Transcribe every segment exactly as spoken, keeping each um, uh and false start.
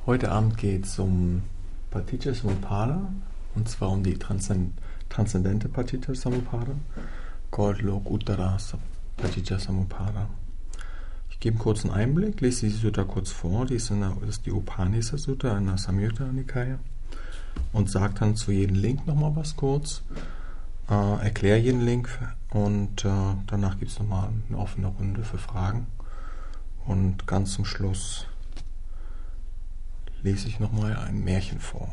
Heute Abend geht es um Paticca-Samuppada, und zwar um die Transzend transzendente Paticca-Samuppada, called Lokuttara Paticca-Samuppada. Ich gebe einen kurzen Einblick, lese die Sutta kurz vor, die ist, in der, das ist die Upanisa-Sutta in der Samyutta Nikaya, und sage dann zu jedem Link nochmal was kurz, äh, erkläre jeden Link und äh, danach gibt es nochmal eine offene Runde für Fragen und ganz zum Schluss lese ich nochmal ein Märchen vor.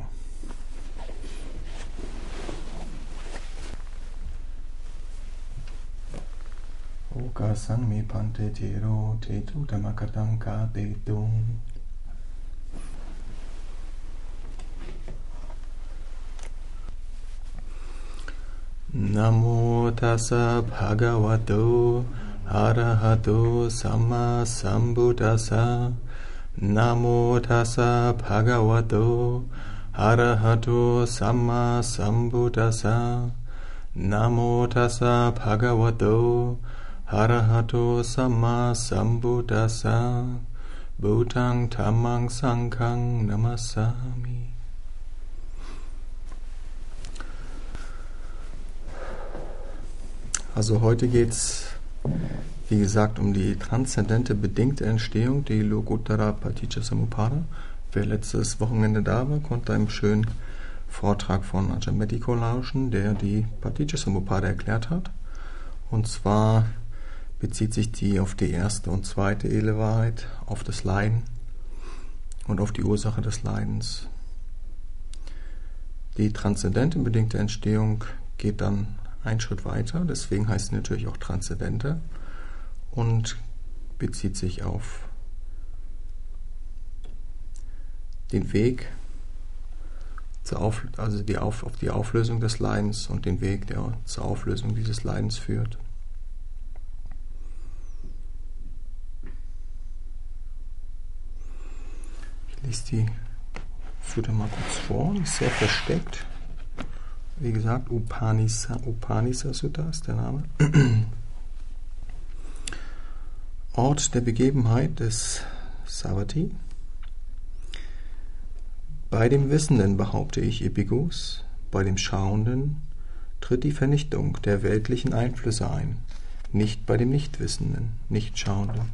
Oka sangme pante tero tetu tamakatanka tetum. Namo tassa bhagavato arahato samma sambuddhassa. Namo tassa bhagavato arahato samma sambuddhassa. Namo tassa bhagavato arahato samma sambuddhassa. Buddhaṃ Dhammaṃ Sanghaṃ Namassami. Also heute geht's, wie gesagt, um die transzendente bedingte Entstehung, die Lokuttara Paticca-Samuppada. Wer letztes Wochenende da war, konnte einen schönen Vortrag von Ajahn Mediko lauschen, der die Paticca-Samuppada erklärt hat. Und zwar bezieht sich die auf die erste und zweite edle Wahrheit, auf das Leiden und auf die Ursache des Leidens. Die transzendente bedingte Entstehung geht dann einen Schritt weiter, deswegen heißt sie natürlich auch transzendente, und bezieht sich auf den Weg, zur auf, also die auf, auf die Auflösung des Leidens und den Weg, der zur Auflösung dieses Leidens führt. Ich lese die Sutta mal kurz vor, die ist sehr versteckt. Wie gesagt, Upanisa, Upanisa Sutta ist der Name. Ort der Begebenheit des Savatthi. Bei dem Wissenden, behaupte ich, Epigus, bei dem Schauenden tritt die Vernichtung der weltlichen Einflüsse ein, nicht bei dem Nichtwissenden, Nichtschauenden.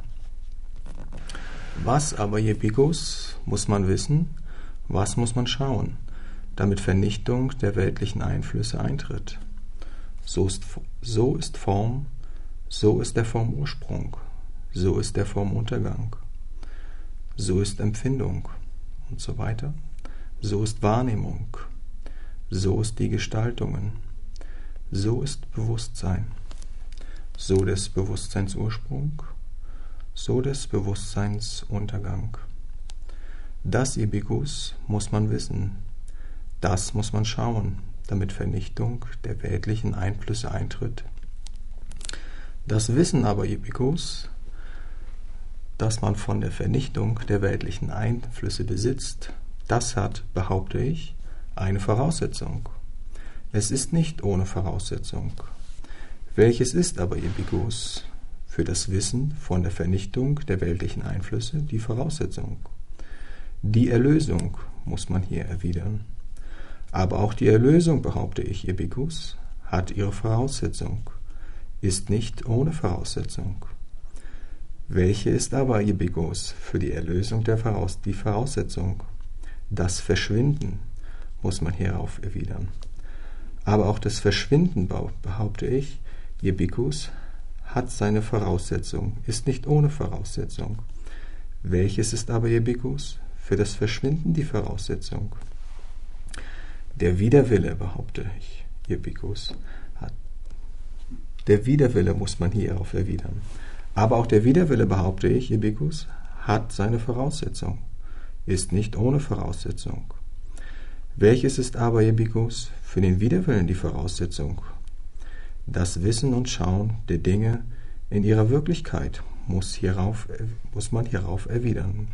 Was aber, Epigus, muss man wissen, was muss man schauen, damit Vernichtung der weltlichen Einflüsse eintritt? So ist, so ist Form, so ist der Formursprung, so ist der Formuntergang, so ist Empfindung und so weiter, so ist Wahrnehmung, so ist die Gestaltungen, so ist Bewusstsein, so des Bewusstseinsursprung, so des Bewusstseinsuntergang. Das, ihr Bhikkhus, muss man wissen, das muss man schauen, damit Vernichtung der weltlichen Einflüsse eintritt. Das Wissen aber, ihr Bhikkhus, dass man von der Vernichtung der weltlichen Einflüsse besitzt, das hat, behaupte ich, eine Voraussetzung. Es ist nicht ohne Voraussetzung. Welches ist aber, ihr Bhikkhus, für das Wissen von der Vernichtung der weltlichen Einflüsse die Voraussetzung? Die Erlösung muss man hier erwidern. Aber auch die Erlösung, behaupte ich, ihr Bhikkhus, hat ihre Voraussetzung, ist nicht ohne Voraussetzung. Welche ist aber, ihr Bhikkhus, für die Erlösung der Voraus- die Voraussetzung? Das Verschwinden muss man hierauf erwidern. Aber auch das Verschwinden, behaupte ich, ihr Bhikkhus, hat seine Voraussetzung, ist nicht ohne Voraussetzung. Welches ist aber, ihr Bhikkhus, für das Verschwinden die Voraussetzung? Der Widerwille, behaupte ich, ihr Bhikkhus, hat. Der Widerwille muss man hierauf erwidern. Aber auch der Widerwille, behaupte ich, ihr Bhikkhus, hat seine Voraussetzung, ist nicht ohne Voraussetzung. Welches ist aber, ihr Bhikkhus, für den Widerwillen die Voraussetzung? Das Wissen und Schauen der Dinge in ihrer Wirklichkeit muss, hierauf, muss man hierauf erwidern.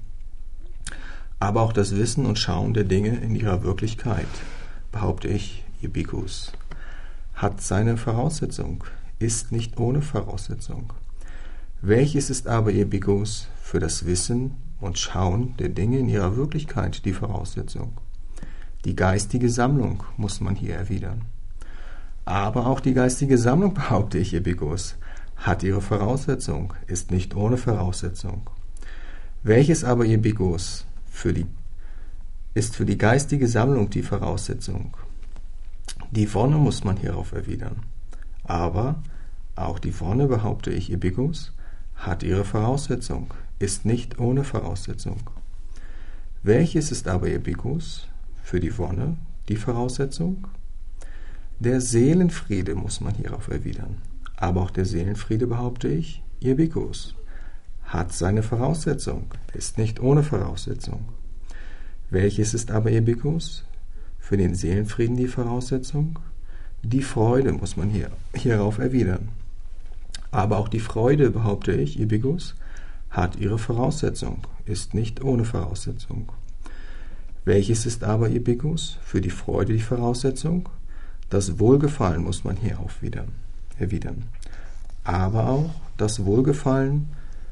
Aber auch das Wissen und Schauen der Dinge in ihrer Wirklichkeit, behaupte ich, ihr Bhikkhus, hat seine Voraussetzung, ist nicht ohne Voraussetzung. Welches ist aber, ihr Bhikkhus, für das Wissen und Schauen der Dinge in ihrer Wirklichkeit die Voraussetzung. Die geistige Sammlung muss man hier erwidern. Aber auch die geistige Sammlung, behaupte ich, Epikurs, hat ihre Voraussetzung, ist nicht ohne Voraussetzung. Welches aber, Epikurs, für die, ist für die geistige Sammlung die Voraussetzung? Die Wonne muss man hierauf erwidern. Aber auch die Wonne, behaupte ich, Epikurs, hat ihre Voraussetzung, ist nicht ohne Voraussetzung. Welches ist aber, Epikurs, für die Wonne die Voraussetzung? Der Seelenfriede muss man hierauf erwidern. Aber auch der Seelenfriede, behaupte ich, Epikurs, hat seine Voraussetzung, ist nicht ohne Voraussetzung. Welches ist aber, Epikurs, für den Seelenfrieden die Voraussetzung? Die Freude muss man hier, hierauf erwidern. Aber auch die Freude, behaupte ich, Epikurs, hat ihre Voraussetzung, ist nicht ohne Voraussetzung. Welches ist aber, Epikurs, für die Freude die Voraussetzung? Das Wohlgefallen muss man hierauf erwidern. Aber auch das Wohlgefallen,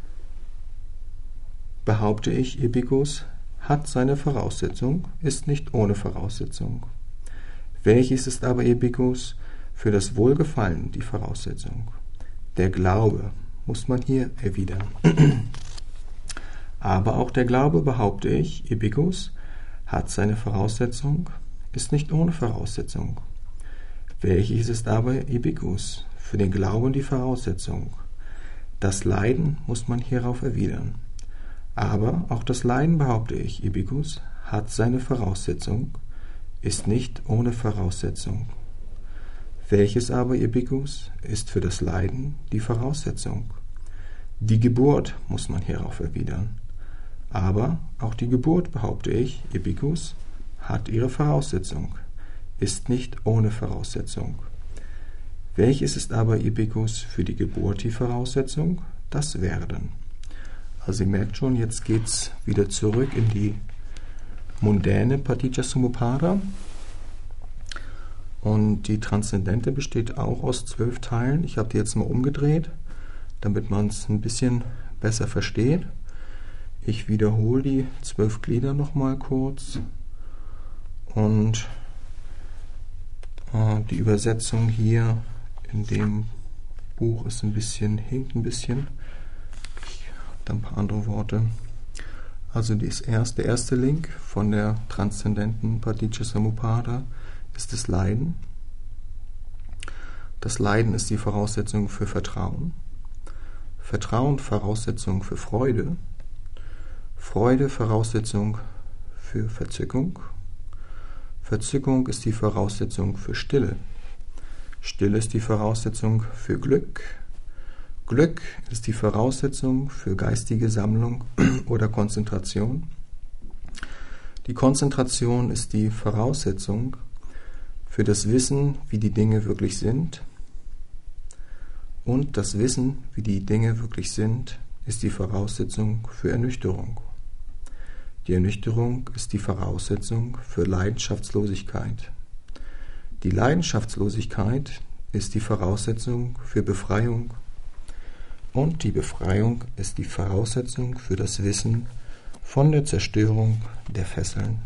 behaupte ich, Epikurs, hat seine Voraussetzung, ist nicht ohne Voraussetzung. Welches ist aber, Epikurs, für das Wohlgefallen die Voraussetzung? Der Glaube muss man hier erwidern. Aber auch der Glaube, behaupte ich, Epikurs, hat seine Voraussetzung, ist nicht ohne Voraussetzung. Welches ist aber, Epikurs, für den Glauben die Voraussetzung? Das Leiden muss man hierauf erwidern. Aber auch das Leiden, behaupte ich, Epikurs, hat seine Voraussetzung, ist nicht ohne Voraussetzung. Welches aber, Epikurs, ist für das Leiden die Voraussetzung? Die Geburt muss man hierauf erwidern. Aber auch die Geburt, behaupte ich, Epikurs, hat ihre Voraussetzung, ist nicht ohne Voraussetzung. Welches ist aber, Epikurs, für die Geburt die Voraussetzung? Das Werden. Also ihr merkt schon, jetzt geht es wieder zurück in die mundäne Paticca-Samuppada. Und die Transzendente besteht auch aus zwölf Teilen. Ich habe die jetzt mal umgedreht, damit man es ein bisschen besser versteht. Ich wiederhole die zwölf Glieder nochmal kurz. Und äh, die Übersetzung hier in dem Buch ist ein bisschen, hinkt ein bisschen. Ich habe da ein paar andere Worte. Also das erste, der erste Link von der transzendenten Paticca-Samuppada ist das Leiden. Das Leiden ist die Voraussetzung für Vertrauen. Vertrauen Voraussetzung für Freude. Freude Voraussetzung für Verzückung. Verzückung ist die Voraussetzung für Stille. Stille ist die Voraussetzung für Glück. Glück ist die Voraussetzung für geistige Sammlung oder Konzentration. Die Konzentration ist die Voraussetzung für das Wissen, wie die Dinge wirklich sind. Und das Wissen, wie die Dinge wirklich sind, ist die Voraussetzung für Ernüchterung. Die Ernüchterung ist die Voraussetzung für Leidenschaftslosigkeit. Die Leidenschaftslosigkeit ist die Voraussetzung für Befreiung. Und die Befreiung ist die Voraussetzung für das Wissen von der Zerstörung der Fesseln.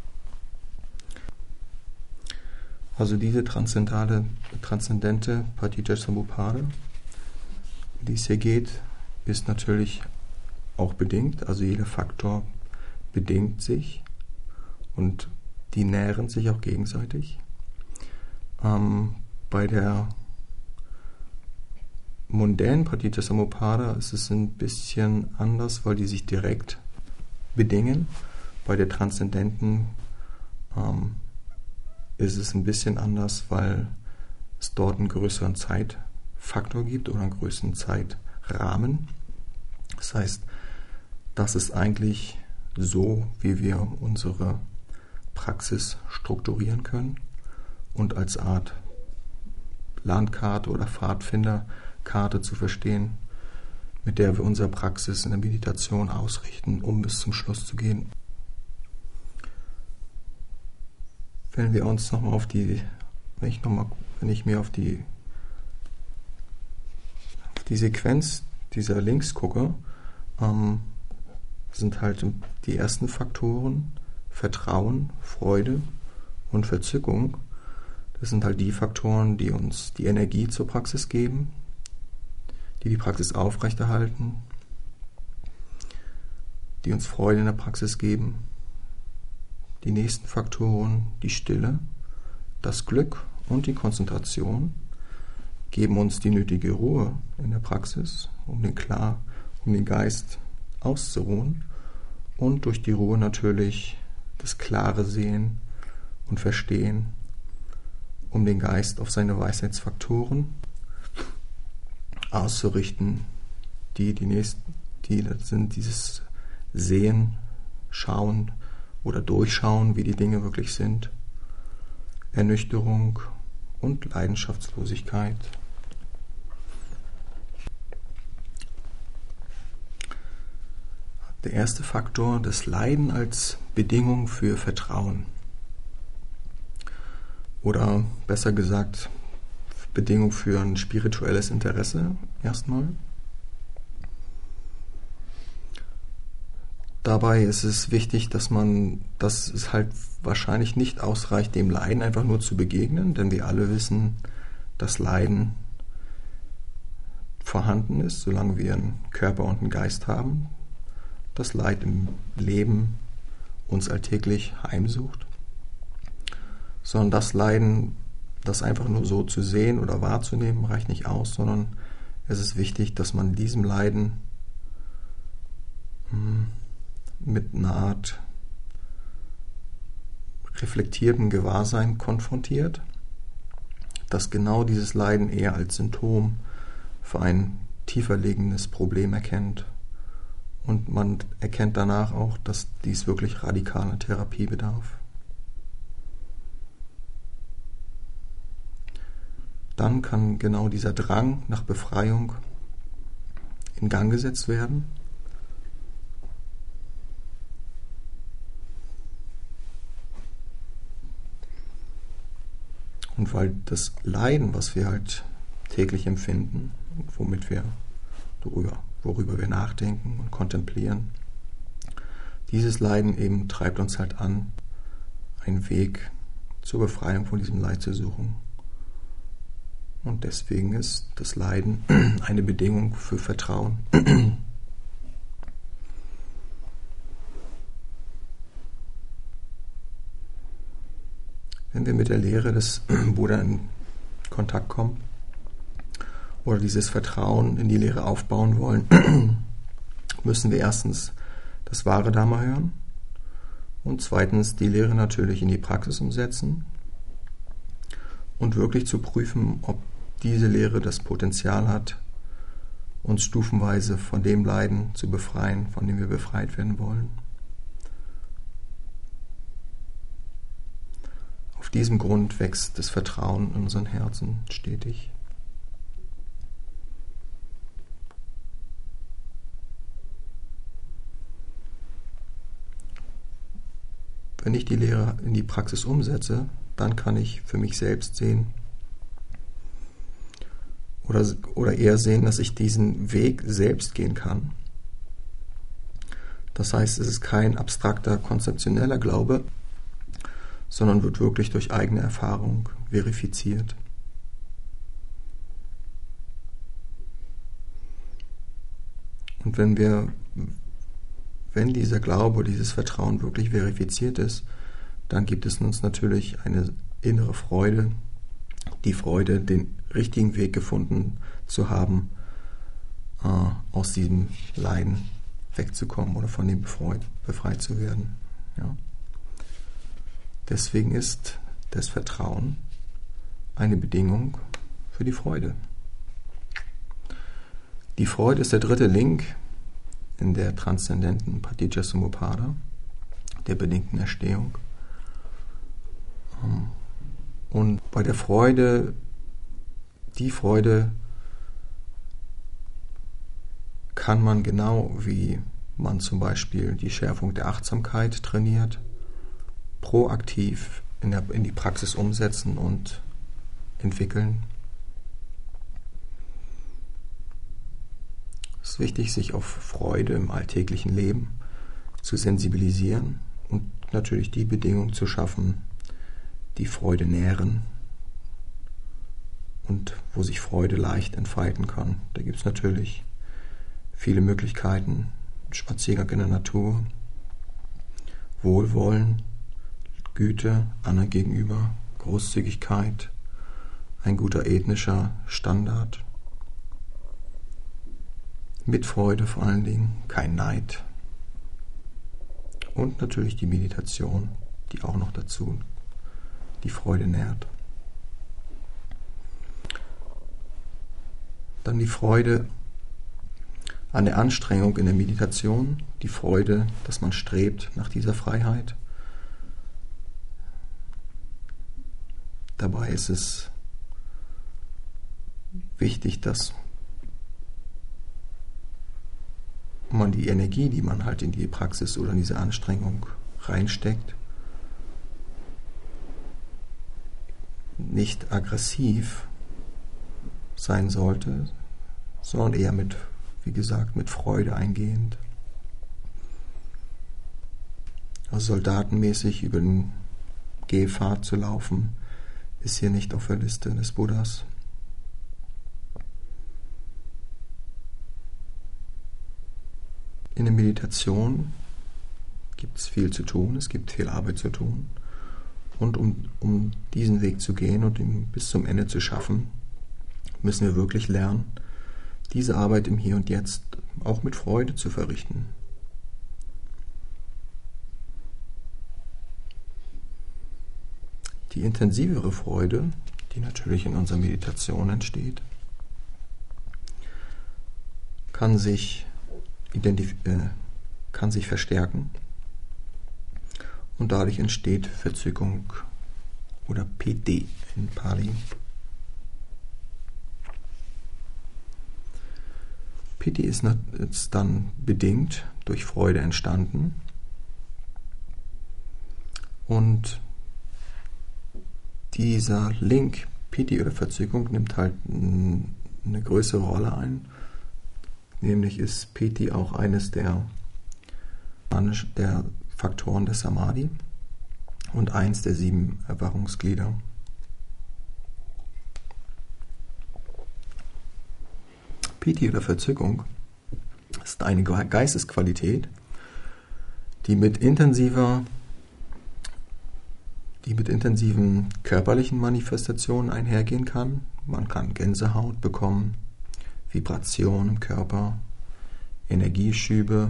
Also diese transzendentale, transzendente Paticca-Samuppada, die es hier geht, ist natürlich auch bedingt. Also jeder Faktor bedingt sich und die nähren sich auch gegenseitig. Ähm, bei der mundänen Paticca-Samuppada ist es ein bisschen anders, weil die sich direkt bedingen. Bei der transzendenten ähm, ist es ein bisschen anders, weil es dort einen größeren Zeitfaktor gibt oder einen größeren Zeitrahmen. Das heißt, das ist eigentlich so, wie wir unsere Praxis strukturieren können und als Art Landkarte oder Pfadfinderkarte zu verstehen, mit der wir unsere Praxis in der Meditation ausrichten, um bis zum Schluss zu gehen. Wenn wir uns nochmal auf die, wenn ich, noch mal, wenn ich mir auf die, auf die Sequenz dieser Links gucke, ähm, sind halt die ersten Faktoren: Vertrauen, Freude und Verzückung. Das sind halt die Faktoren, die uns die Energie zur Praxis geben, die die Praxis aufrechterhalten, die uns Freude in der Praxis geben. Die nächsten Faktoren, die Stille, das Glück und die Konzentration, geben uns die nötige Ruhe in der Praxis, um den, klar, um den Geist auszuruhen, und durch die Ruhe natürlich das klare Sehen und Verstehen, um den Geist auf seine Weisheitsfaktoren auszurichten, die die nächsten, die das sind dieses Sehen, Schauen oder Durchschauen, wie die Dinge wirklich sind, Ernüchterung und Leidenschaftslosigkeit. Der erste Faktor, das Leiden als Bedingung für Vertrauen. Oder besser gesagt, Bedingung für ein spirituelles Interesse erstmal. Dabei ist es wichtig, dass man, dass es halt wahrscheinlich nicht ausreicht, dem Leiden einfach nur zu begegnen, denn wir alle wissen, dass Leiden vorhanden ist, solange wir einen Körper und einen Geist haben. Das Leid im Leben uns alltäglich heimsucht. Sondern das Leiden, das einfach nur so zu sehen oder wahrzunehmen, reicht nicht aus, sondern es ist wichtig, dass man diesem Leiden mit einer Art reflektiertem Gewahrsein konfrontiert, dass genau dieses Leiden eher als Symptom für ein tiefer liegendes Problem erkennt. Und man erkennt danach auch, dass dies wirklich radikaler Therapie bedarf. Dann kann genau dieser Drang nach Befreiung in Gang gesetzt werden. Und weil das Leiden, was wir halt täglich empfinden, womit wir darüber, worüber wir nachdenken und kontemplieren, dieses Leiden eben treibt uns halt an, einen Weg zur Befreiung von diesem Leid zu suchen. Und deswegen ist das Leiden eine Bedingung für Vertrauen. Wenn wir mit der Lehre des Buddha in Kontakt kommen oder dieses Vertrauen in die Lehre aufbauen wollen, müssen wir erstens das wahre Dharma hören und zweitens die Lehre natürlich in die Praxis umsetzen und wirklich zu prüfen, ob diese Lehre das Potenzial hat, uns stufenweise von dem Leiden zu befreien, von dem wir befreit werden wollen. Auf diesem Grund wächst das Vertrauen in unseren Herzen stetig. Wenn ich die Lehre in die Praxis umsetze, dann kann ich für mich selbst sehen, oder, oder eher sehen, dass ich diesen Weg selbst gehen kann. Das heißt, es ist kein abstrakter, konzeptioneller Glaube, sondern wird wirklich durch eigene Erfahrung verifiziert. Und wenn wir, wenn dieser Glaube, dieses Vertrauen wirklich verifiziert ist, dann gibt es in uns natürlich eine innere Freude, die Freude, den richtigen Weg gefunden zu haben, äh, aus diesem Leiden wegzukommen oder von dem befreit, befreit zu werden. Ja. Deswegen ist das Vertrauen eine Bedingung für die Freude. Die Freude ist der dritte Link in der transzendenten Paticca-Samuppada, der bedingten Erstehung. Und bei der Freude, die Freude kann man genau wie man zum Beispiel die Schärfung der Achtsamkeit trainiert, proaktiv in, der, in die Praxis umsetzen und entwickeln. Es ist wichtig, sich auf Freude im alltäglichen Leben zu sensibilisieren und natürlich die Bedingungen zu schaffen, die Freude nähren und wo sich Freude leicht entfalten kann. Da gibt es natürlich viele Möglichkeiten: Spaziergang in der Natur, Wohlwollen, Güte anderen gegenüber, Großzügigkeit, ein guter ethnischer Standard, Mitfreude vor allen Dingen, kein Neid und natürlich die Meditation, die auch noch dazu die Freude nährt. Dann die Freude an der Anstrengung in der Meditation, die Freude, dass man strebt nach dieser Freiheit. Dabei ist es wichtig, dass man die Energie, die man halt in die Praxis oder in diese Anstrengung reinsteckt, nicht aggressiv sein sollte, sondern eher mit, wie gesagt, mit Freude eingehend. Also soldatenmäßig über den Gehpfad zu laufen, ist hier nicht auf der Liste des Buddhas. In der Meditation gibt es viel zu tun, es gibt viel Arbeit zu tun. Und um, um diesen Weg zu gehen und ihn bis zum Ende zu schaffen, müssen wir wirklich lernen, diese Arbeit im Hier und Jetzt auch mit Freude zu verrichten. Die intensivere Freude, die natürlich in unserer Meditation entsteht, kann sich, identif- äh, kann sich verstärken und dadurch entsteht Verzückung oder P D in Pali. P D ist dann bedingt durch Freude entstanden und dieser Link, Piti oder Verzückung, nimmt halt eine größere Rolle ein. Nämlich ist Piti auch eines der, der Faktoren des Samadhi und eins der sieben Erwachungsglieder. Piti oder Verzückung ist eine Geistesqualität, die mit intensiver die mit intensiven körperlichen Manifestationen einhergehen kann. Man kann Gänsehaut bekommen, Vibration im Körper, Energieschübe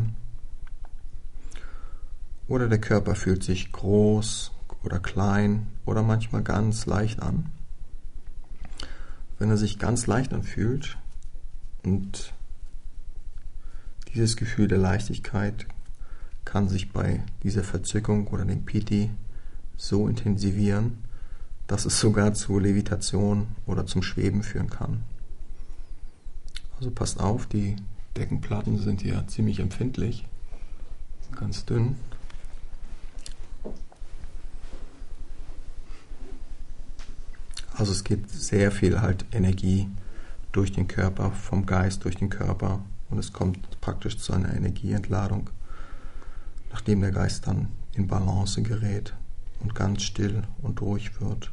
oder der Körper fühlt sich groß oder klein oder manchmal ganz leicht an. Wenn er sich ganz leicht anfühlt und dieses Gefühl der Leichtigkeit kann sich bei dieser Verzückung oder dem Piti so intensivieren, dass es sogar zur Levitation oder zum Schweben führen kann. Also passt auf, die Deckenplatten sind hier ziemlich empfindlich, ganz dünn. Also es geht sehr viel halt Energie durch den Körper, vom Geist durch den Körper und es kommt praktisch zu einer Energieentladung, nachdem der Geist dann in Balance gerät und ganz still und ruhig wird.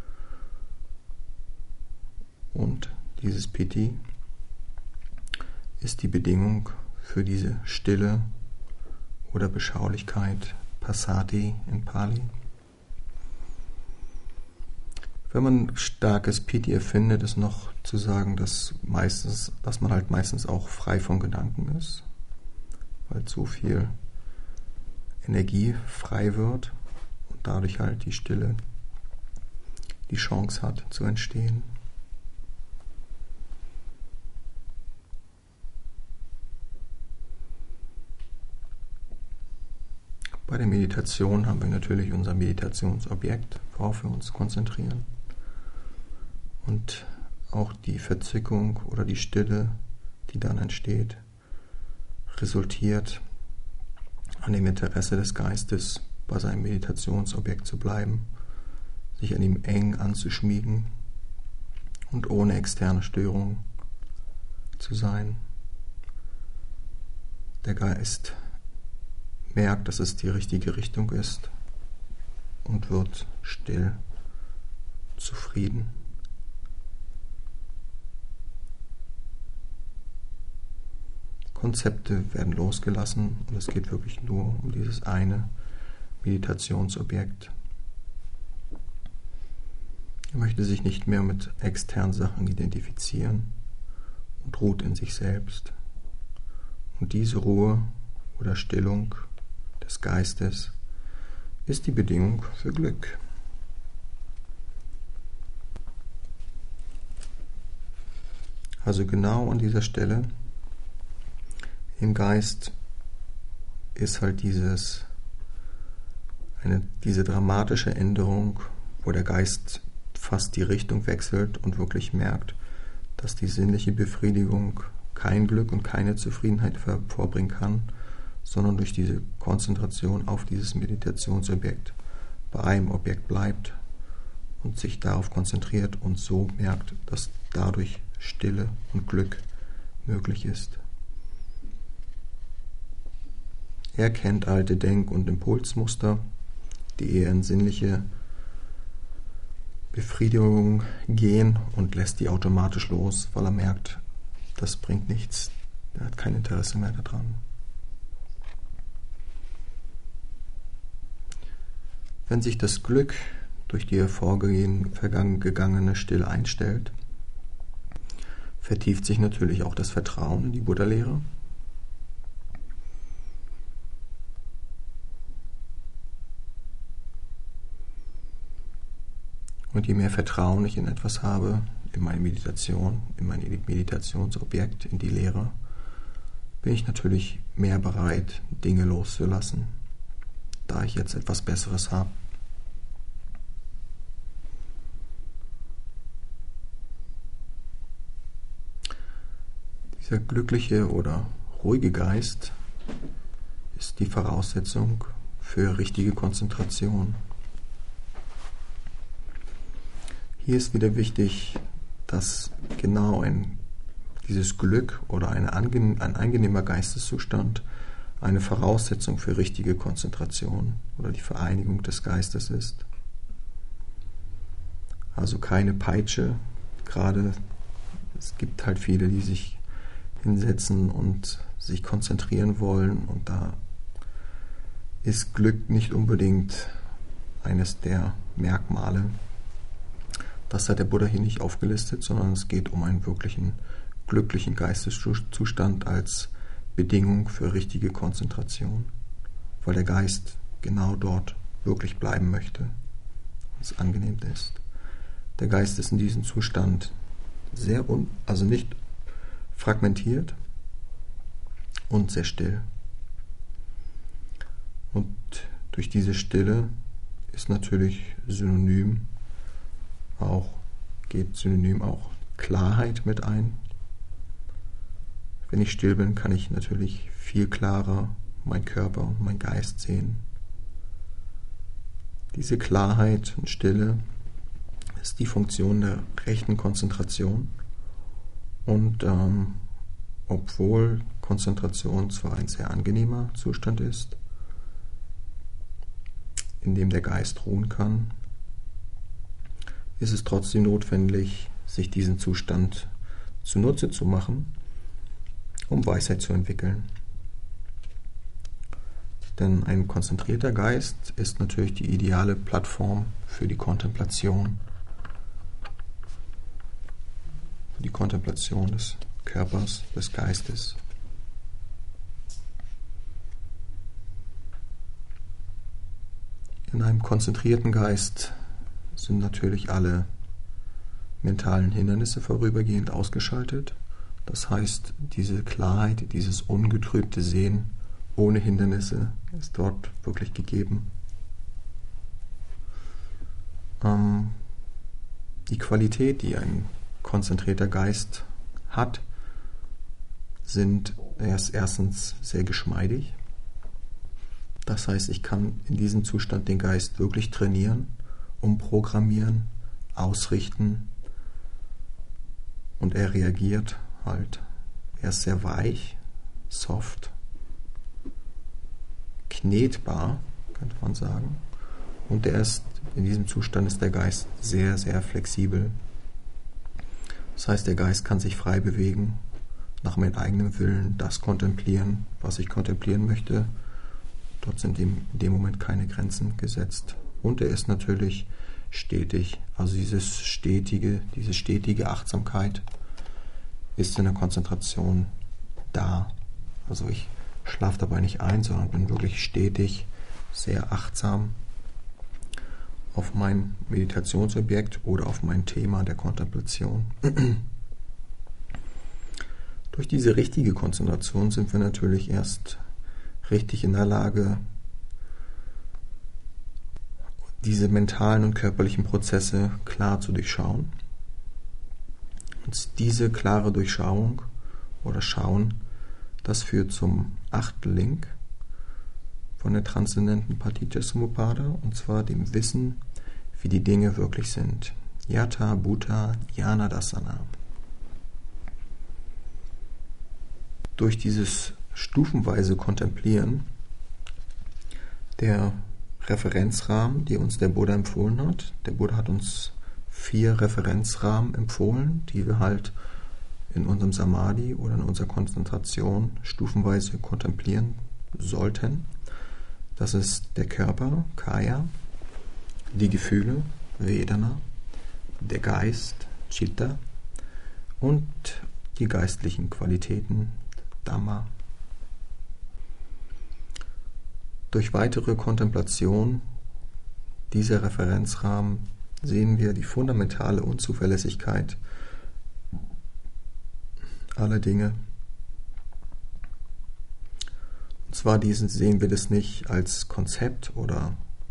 Und dieses Piti ist die Bedingung für diese Stille oder Beschaulichkeit, Passati in Pali. Wenn man starkes Piti erfindet, ist noch zu sagen, dass, meistens, dass man halt meistens auch frei von Gedanken ist, weil zu viel Energie frei wird. Dadurch halt die Stille die Chance hat zu entstehen. Bei der Meditation haben wir natürlich unser Meditationsobjekt, worauf wir uns konzentrieren. Und auch die Verzückung oder die Stille, die dann entsteht, resultiert an dem Interesse des Geistes, bei seinem Meditationsobjekt zu bleiben, sich an ihm eng anzuschmiegen und ohne externe Störung zu sein. Der Geist merkt, dass es die richtige Richtung ist und wird still, zufrieden. Konzepte werden losgelassen und es geht wirklich nur um dieses eine Meditationsobjekt. Er möchte sich nicht mehr mit externen Sachen identifizieren und ruht in sich selbst. Und diese Ruhe oder Stillung des Geistes ist die Bedingung für Glück. Also genau an dieser Stelle im Geist ist halt dieses, eine, diese dramatische Änderung, wo der Geist fast die Richtung wechselt und wirklich merkt, dass die sinnliche Befriedigung kein Glück und keine Zufriedenheit hervorbringen kann, sondern durch diese Konzentration auf dieses Meditationsobjekt bei einem Objekt bleibt und sich darauf konzentriert und so merkt, dass dadurch Stille und Glück möglich ist. Er kennt alte Denk- und Impulsmuster, die eher in sinnliche Befriedigung gehen und lässt die automatisch los, weil er merkt, das bringt nichts, er hat kein Interesse mehr daran. Wenn sich das Glück durch die hervorgegangene Stille einstellt, vertieft sich natürlich auch das Vertrauen in die Buddha-Lehre. Und je mehr Vertrauen ich in etwas habe, in meine Meditation, in mein Meditationsobjekt, in die Lehre, bin ich natürlich mehr bereit, Dinge loszulassen, da ich jetzt etwas Besseres habe. Dieser glückliche oder ruhige Geist ist die Voraussetzung für richtige Konzentration. Hier ist wieder wichtig, dass genau ein, dieses Glück oder eine ange, ein angenehmer Geisteszustand eine Voraussetzung für richtige Konzentration oder die Vereinigung des Geistes ist. Also keine Peitsche, gerade es gibt halt viele, die sich hinsetzen und sich konzentrieren wollen und da ist Glück nicht unbedingt eines der Merkmale. Das hat der Buddha hier nicht aufgelistet, sondern es geht um einen wirklichen glücklichen Geisteszustand als Bedingung für richtige Konzentration, weil der Geist genau dort wirklich bleiben möchte, und es angenehm ist. Der Geist ist in diesem Zustand sehr, un, also nicht fragmentiert und sehr still. Und durch diese Stille ist natürlich synonym auch, geht synonym auch Klarheit mit ein. Wenn ich still bin, kann ich natürlich viel klarer meinen Körper und meinen Geist sehen. Diese Klarheit und Stille ist die Funktion der rechten Konzentration und ähm, obwohl Konzentration zwar ein sehr angenehmer Zustand ist, in dem der Geist ruhen kann, ist es trotzdem notwendig, sich diesen Zustand zunutze zu machen, um Weisheit zu entwickeln. Denn ein konzentrierter Geist ist natürlich die ideale Plattform für die Kontemplation, für die Kontemplation des Körpers, des Geistes. In einem konzentrierten Geist sind natürlich alle mentalen Hindernisse vorübergehend ausgeschaltet. Das heißt, diese Klarheit, dieses ungetrübte Sehen ohne Hindernisse ist dort wirklich gegeben. Ähm, die Qualität, die ein konzentrierter Geist hat, sind erst erstens sehr geschmeidig. Das heißt, ich kann in diesem Zustand den Geist wirklich trainieren, umprogrammieren, ausrichten und er reagiert halt. Er ist sehr weich, soft, knetbar, könnte man sagen. Und der ist, in diesem Zustand ist der Geist sehr, sehr flexibel. Das heißt, der Geist kann sich frei bewegen, nach meinem eigenen Willen das kontemplieren, was ich kontemplieren möchte. Dort sind in dem Moment keine Grenzen gesetzt. Und er ist natürlich stetig. Also dieses stetige, diese stetige Achtsamkeit ist in der Konzentration da. Also ich schlafe dabei nicht ein, sondern bin wirklich stetig, sehr achtsam auf mein Meditationsobjekt oder auf mein Thema der Kontemplation. Durch diese richtige Konzentration sind wir natürlich erst richtig in der Lage, diese mentalen und körperlichen Prozesse klar zu durchschauen. Und diese klare Durchschauung oder Schauen, das führt zum achten Link von der transzendenten Paticca-Samuppada, und zwar dem Wissen, wie die Dinge wirklich sind. Yatha Bhuta Jnana Dassana. Durch dieses stufenweise Kontemplieren der Referenzrahmen, die uns der Buddha empfohlen hat. Der Buddha hat uns vier Referenzrahmen empfohlen, die wir halt in unserem Samadhi oder in unserer Konzentration stufenweise kontemplieren sollten. Das ist der Körper, Kaya, die Gefühle, Vedana, der Geist, Chitta, und die geistlichen Qualitäten, Dhamma. Durch weitere Kontemplation dieser Referenzrahmen sehen wir die fundamentale Unzuverlässigkeit aller Dinge. Und zwar diesen sehen wir das nicht als Konzept oder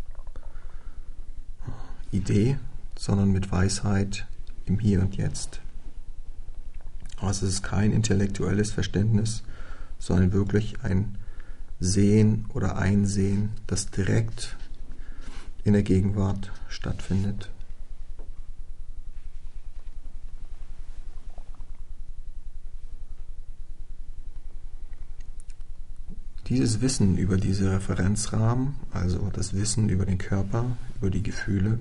Idee, sondern mit Weisheit im Hier und Jetzt. Also es ist kein intellektuelles Verständnis, sondern wirklich ein Sehen oder Einsehen, das direkt in der Gegenwart stattfindet. Dieses Wissen über diese Referenzrahmen, also das Wissen über den Körper, über die Gefühle,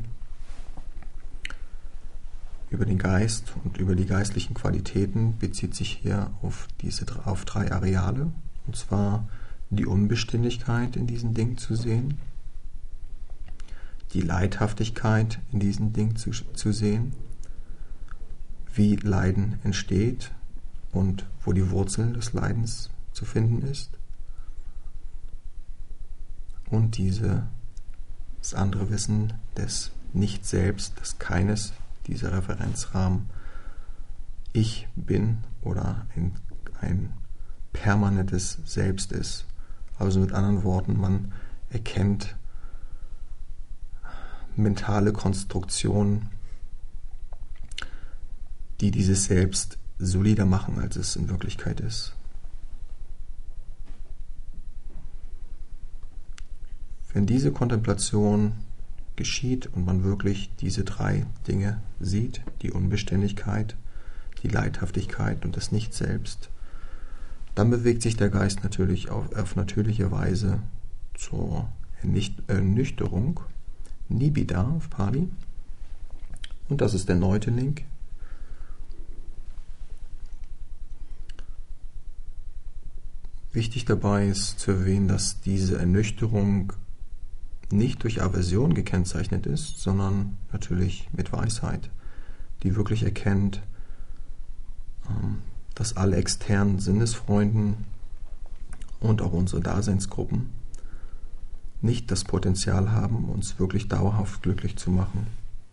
über den Geist und über die geistlichen Qualitäten, bezieht sich hier auf diese auf drei Areale, und zwar die Unbeständigkeit in diesen Dingen zu sehen, die Leidhaftigkeit in diesen Dingen zu, zu sehen, wie Leiden entsteht und wo die Wurzel des Leidens zu finden ist, und diese, das andere Wissen des Nicht-Selbst, des Keines, dieser Referenzrahmen, ich bin oder ein, ein permanentes Selbst ist. Also mit anderen Worten, man erkennt mentale Konstruktionen, die dieses Selbst solider machen, als es in Wirklichkeit ist. Wenn diese Kontemplation geschieht und man wirklich diese drei Dinge sieht, die Unbeständigkeit, die Leidhaftigkeit und das Nicht-Selbst, dann bewegt sich der Geist natürlich auf, auf natürliche Weise zur Ernüchterung, Nibbida auf Pali. Und das ist der neunte Link. Wichtig dabei ist zu erwähnen, dass diese Ernüchterung nicht durch Aversion gekennzeichnet ist, sondern natürlich mit Weisheit, die wirklich erkennt, dass alle externen Sinnesfreunden und auch unsere Daseinsgruppen nicht das Potenzial haben, uns wirklich dauerhaft glücklich zu machen.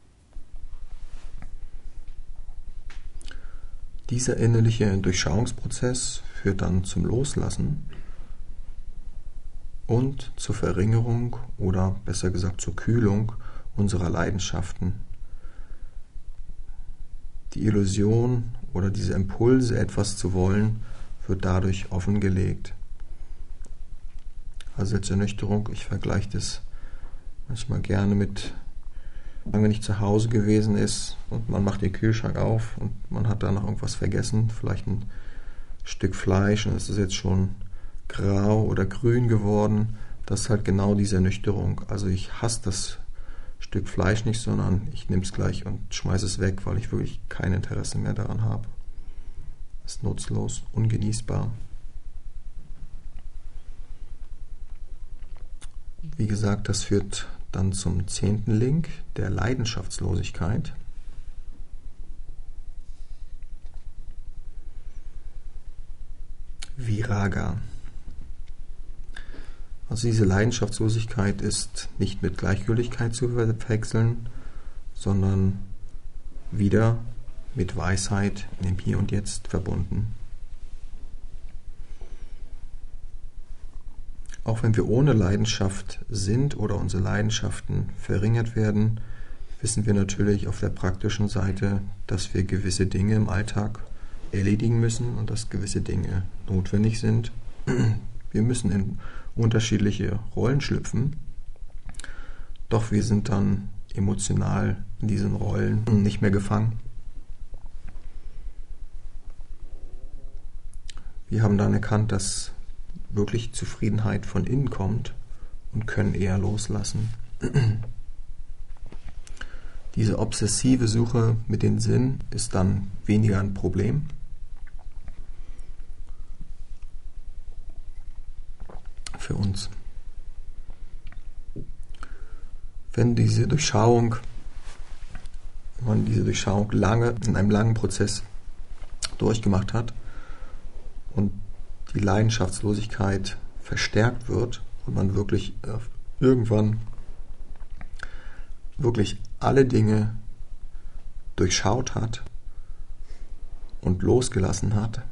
Dieser innerliche Durchschauungsprozess führt dann zum Loslassen und zur Verringerung oder besser gesagt zur Kühlung unserer Leidenschaften. Die Illusion oder diese Impulse, etwas zu wollen, wird dadurch offengelegt. Also als Ernüchterung, ich vergleiche das manchmal gerne mit, wenn man nicht zu Hause gewesen ist und man macht den Kühlschrank auf und man hat da noch irgendwas vergessen, vielleicht ein Stück Fleisch und es ist jetzt schon grau oder grün geworden, das ist halt genau diese Ernüchterung. Also ich hasse das Stück Fleisch nicht, sondern ich nehme es gleich und schmeiße es weg, weil ich wirklich kein Interesse mehr daran habe. Es ist nutzlos, ungenießbar. Wie gesagt, das führt dann zum zehnten Link, der Leidenschaftslosigkeit. Viraga. Also diese Leidenschaftslosigkeit ist nicht mit Gleichgültigkeit zu verwechseln, sondern wieder mit Weisheit im Hier und Jetzt verbunden. Auch wenn wir ohne Leidenschaft sind oder unsere Leidenschaften verringert werden, wissen wir natürlich auf der praktischen Seite, dass wir gewisse Dinge im Alltag erledigen müssen und dass gewisse Dinge notwendig sind. Wir müssen in unterschiedliche Rollen schlüpfen, doch wir sind dann emotional in diesen Rollen nicht mehr gefangen. Wir haben dann erkannt, dass wirklich Zufriedenheit von innen kommt und können eher loslassen. Diese obsessive Suche mit dem Sinn ist dann weniger ein Problem. Für uns. Wenn diese Durchschauung, wenn man diese Durchschauung lange, in einem langen Prozess durchgemacht hat und die Leidenschaftslosigkeit verstärkt wird und man wirklich äh, irgendwann wirklich alle Dinge durchschaut hat und losgelassen hat,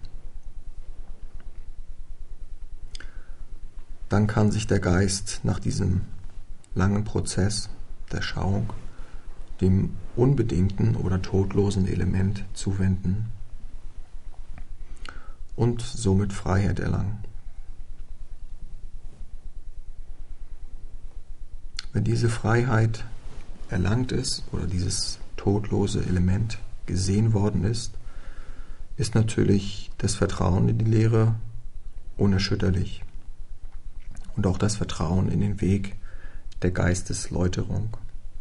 dann kann sich der Geist nach diesem langen Prozess der Schauung dem unbedingten oder todlosen Element zuwenden und somit Freiheit erlangen. Wenn diese Freiheit erlangt ist oder dieses todlose Element gesehen worden ist, ist natürlich das Vertrauen in die Lehre unerschütterlich. Und auch das Vertrauen in den Weg der Geistesläuterung.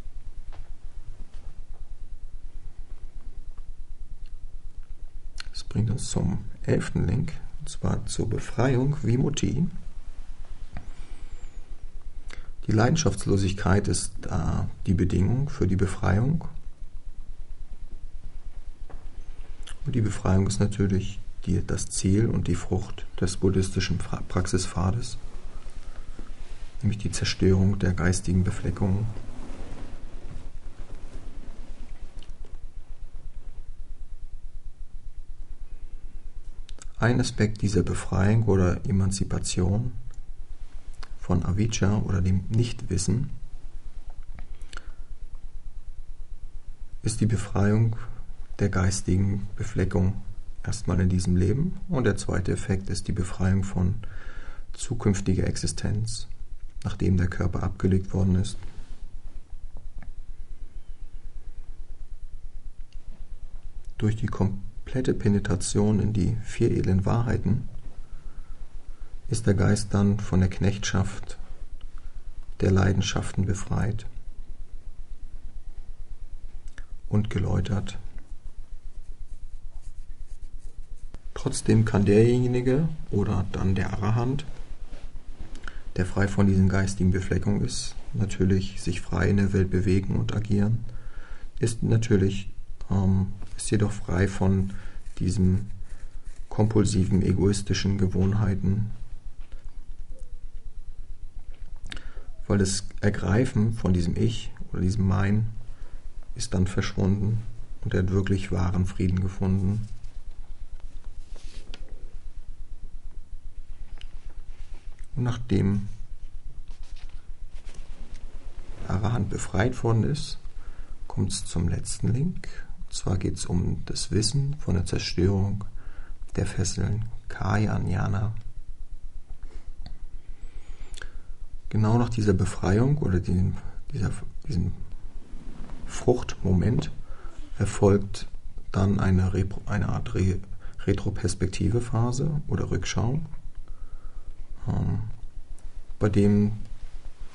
Das bringt uns zum elften Link, und zwar zur Befreiung Vimutti. Die Leidenschaftslosigkeit ist äh, die Bedingung für die Befreiung. Und die Befreiung ist natürlich die, das Ziel und die Frucht des buddhistischen Praxispfades, nämlich die Zerstörung der geistigen Befleckung. Ein Aspekt dieser Befreiung oder Emanzipation von Avijja oder dem Nichtwissen ist die Befreiung der geistigen Befleckung erstmal in diesem Leben, und der zweite Effekt ist die Befreiung von zukünftiger Existenz, nachdem der Körper abgelegt worden ist. Durch die komplette Penetration in die vier edlen Wahrheiten ist der Geist dann von der Knechtschaft der Leidenschaften befreit und geläutert. Trotzdem kann derjenige oder dann der Arahant, der frei von diesen geistigen Befleckungen ist, natürlich sich frei in der Welt bewegen und agieren, ist natürlich ähm, ist jedoch frei von diesen kompulsiven, egoistischen Gewohnheiten, weil das Ergreifen von diesem Ich oder diesem Mein ist dann verschwunden und er hat wirklich wahren Frieden gefunden. Und nachdem Arahant befreit worden ist, kommt es zum letzten Link. Und zwar geht es um das Wissen von der Zerstörung der Fesseln Kaya Jnana. Genau nach dieser Befreiung oder den, dieser, diesem Fruchtmoment erfolgt dann eine, Repro, eine Art Re, Retroperspektive-Phase oder Rückschau, ähm, bei dem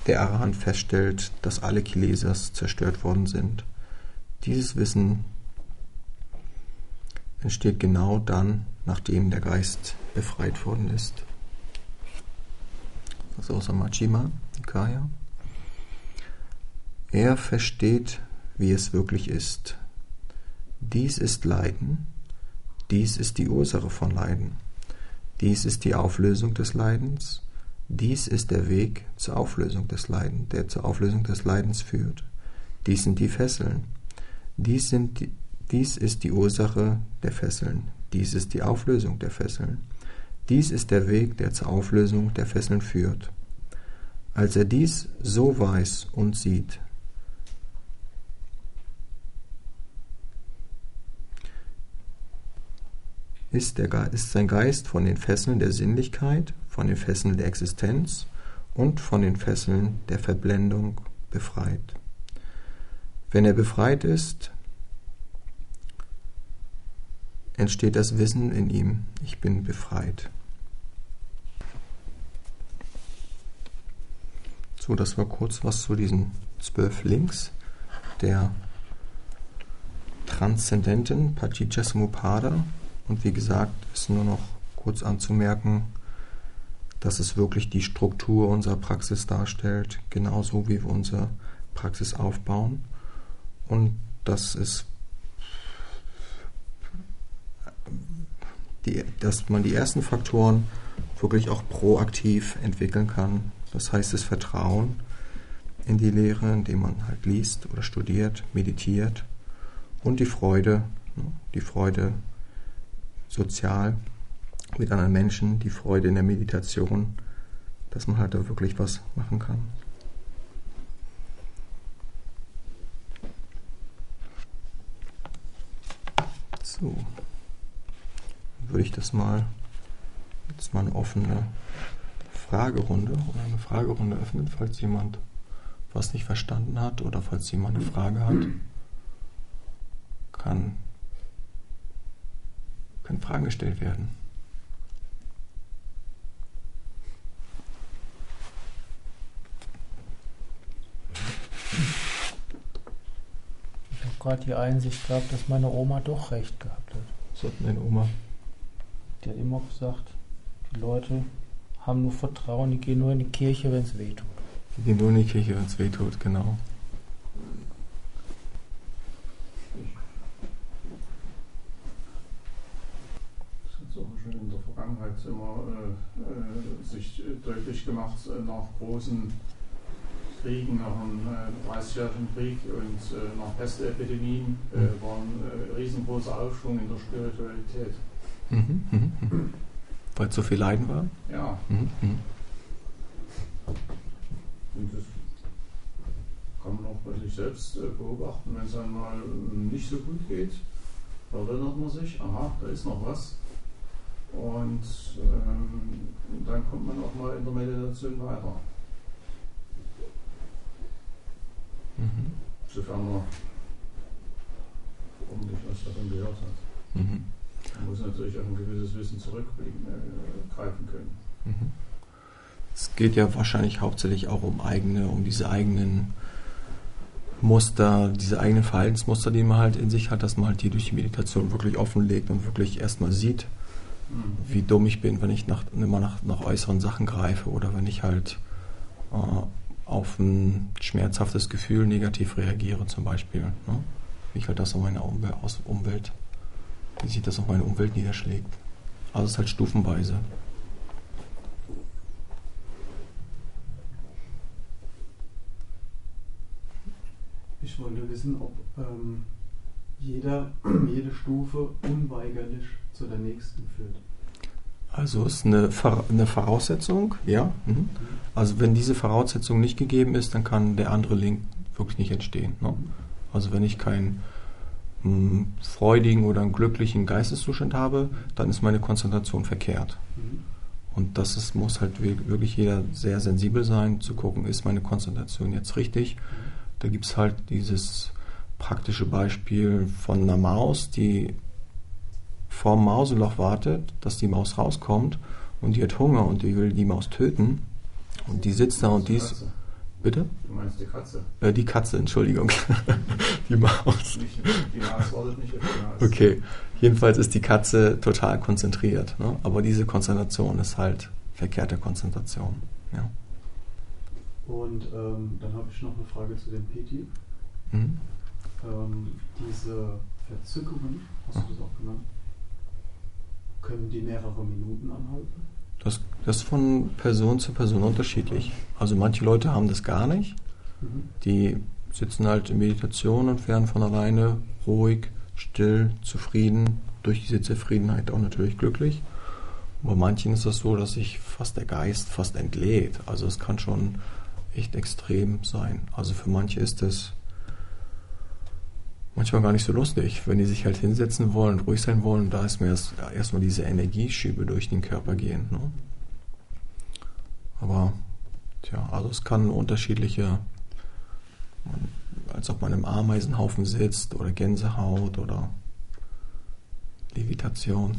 der Arahant feststellt, dass alle Kilesas zerstört worden sind. Dieses Wissen entsteht genau dann, nachdem der Geist befreit worden ist. Das ist aus der Majjhima Nikaya. Er versteht, wie es wirklich ist. Dies ist Leiden, dies ist die Ursache von Leiden, dies ist die Auflösung des Leidens, dies ist der Weg zur Auflösung des Leidens, der zur Auflösung des Leidens führt. Dies sind die Fesseln, dies, sind die, dies ist die Ursache der Fesseln, dies ist die Auflösung der Fesseln, dies ist der Weg, der zur Auflösung der Fesseln führt. Als er dies so weiß und sieht, Ist, der, ist sein Geist von den Fesseln der Sinnlichkeit, von den Fesseln der Existenz und von den Fesseln der Verblendung befreit. Wenn er befreit ist, entsteht das Wissen in ihm, ich bin befreit. So, das war kurz was zu diesen zwölf Links der transzendenten Paticcasamuppada. Und wie gesagt, ist nur noch kurz anzumerken, dass es wirklich die Struktur unserer Praxis darstellt, genauso wie wir unsere Praxis aufbauen. Und dass es die, dass man die ersten Faktoren wirklich auch proaktiv entwickeln kann. Das heißt, das Vertrauen in die Lehre, indem man halt liest oder studiert, meditiert, und die Freude, die Freude sozial mit anderen Menschen, die Freude in der Meditation, dass man halt da wirklich was machen kann. So, dann würde ich das mal, jetzt mal eine offene Fragerunde oder eine Fragerunde öffnen, falls jemand was nicht verstanden hat oder falls jemand eine Frage hat, kann können Fragen gestellt werden. Ich habe gerade die Einsicht gehabt, dass meine Oma doch recht gehabt hat. Was hat meine Oma? Die hat immer gesagt, die Leute haben nur Vertrauen, die gehen nur in die Kirche, wenn es weh tut. Die gehen nur in die Kirche, wenn es weh tut, genau. In der Vergangenheit immer äh, äh, sich deutlich gemacht, äh, nach großen Kriegen, nach dem äh, dreißigjährigen Krieg und äh, nach Pestepidemien äh, war ein äh, riesengroßer Aufschwung in der Spiritualität. Mhm, mhm, mhm. Weil es so viel Leiden war? Ja. Mhm, mhm. Und das kann man auch bei sich selbst äh, beobachten, wenn es einmal nicht so gut geht, erinnert man sich, aha, da ist noch was. Und ähm, dann kommt man auch mal in der Meditation weiter. Mhm. Sofern man ordentlich was davon gehört hat. Mhm. Man muss natürlich auf ein gewisses Wissen zurückgreifen äh, können. Mhm. Es geht ja wahrscheinlich hauptsächlich auch um eigene, um diese eigenen Muster, diese eigenen Verhaltensmuster, die man halt in sich hat, dass man halt die durch die Meditation wirklich offenlegt und wirklich erstmal sieht, wie dumm ich bin, wenn ich nach, immer nach, nach äußeren Sachen greife oder wenn ich halt äh, auf ein schmerzhaftes Gefühl negativ reagiere zum Beispiel. Ne? Wie ich halt das auf meine Umwelt, Umwelt, wie sich das auf meine Umwelt niederschlägt. Also es ist halt stufenweise. Ich wollte wissen, ob ähm, jeder, jede Stufe unweigerlich zu der nächsten führt. Also ist eine, eine Voraussetzung, ja. Mhm. Also wenn diese Voraussetzung nicht gegeben ist, dann kann der andere Link wirklich nicht entstehen. Ne? Also wenn ich keinen mh, freudigen oder einen glücklichen Geisteszustand habe, dann ist meine Konzentration verkehrt. Mhm. Und das ist, muss halt wirklich jeder sehr sensibel sein, zu gucken, ist meine Konzentration jetzt richtig. Mhm. Da gibt es halt dieses praktische Beispiel von einer Maus, die vorm Mauseloch wartet, dass die Maus rauskommt und die hat Hunger und die will die Maus töten und die sitzt da und die ist, Bitte? Du meinst die Katze? Äh, die Katze, Entschuldigung. Die Maus. Nicht, die Maus wartet nicht auf die Maus. Okay, jedenfalls ist die Katze total konzentriert, ne? Aber diese Konzentration ist halt verkehrte Konzentration. Ja. Und ähm, dann habe ich noch eine Frage zu dem Piti. Mhm. Ähm, diese Verzückungen, hast du das auch genannt, können die mehrere Minuten anhalten? Das, das ist von Person zu Person unterschiedlich. Also manche Leute haben das gar nicht. Mhm. Die sitzen halt in Meditation und werden von alleine ruhig, still, zufrieden, durch diese Zufriedenheit auch natürlich glücklich. Bei manchen ist es so, dass sich fast der Geist fast entlädt. Also es kann schon echt extrem sein. Also für manche ist es manchmal gar nicht so lustig, wenn die sich halt hinsetzen wollen und ruhig sein wollen. Da ist mir erst, ja, erstmal diese Energieschübe durch den Körper gehen. Ne? Aber, tja, also es kann unterschiedliche, man, als ob man im Ameisenhaufen sitzt oder Gänsehaut oder Levitation.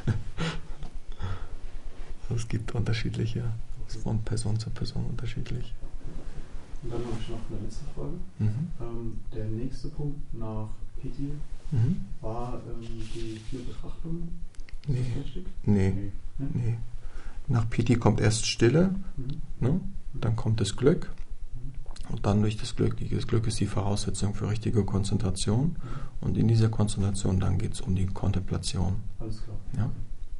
Also es gibt unterschiedliche, das ist von Person zu Person unterschiedlich. Und dann habe ich noch eine letzte Frage. Mhm. Ähm, der nächste Punkt nach Piti Mhm. war ähm, die vier Betrachtungen. Ist Nee. das richtig? Nee, Nee. nee. Nach Piti kommt erst Stille, Mhm. ne? Dann kommt das Glück und dann durch das Glück. Das Glück ist die Voraussetzung für richtige Konzentration und in dieser Konzentration dann geht es um die Kontemplation. Alles klar. Ja.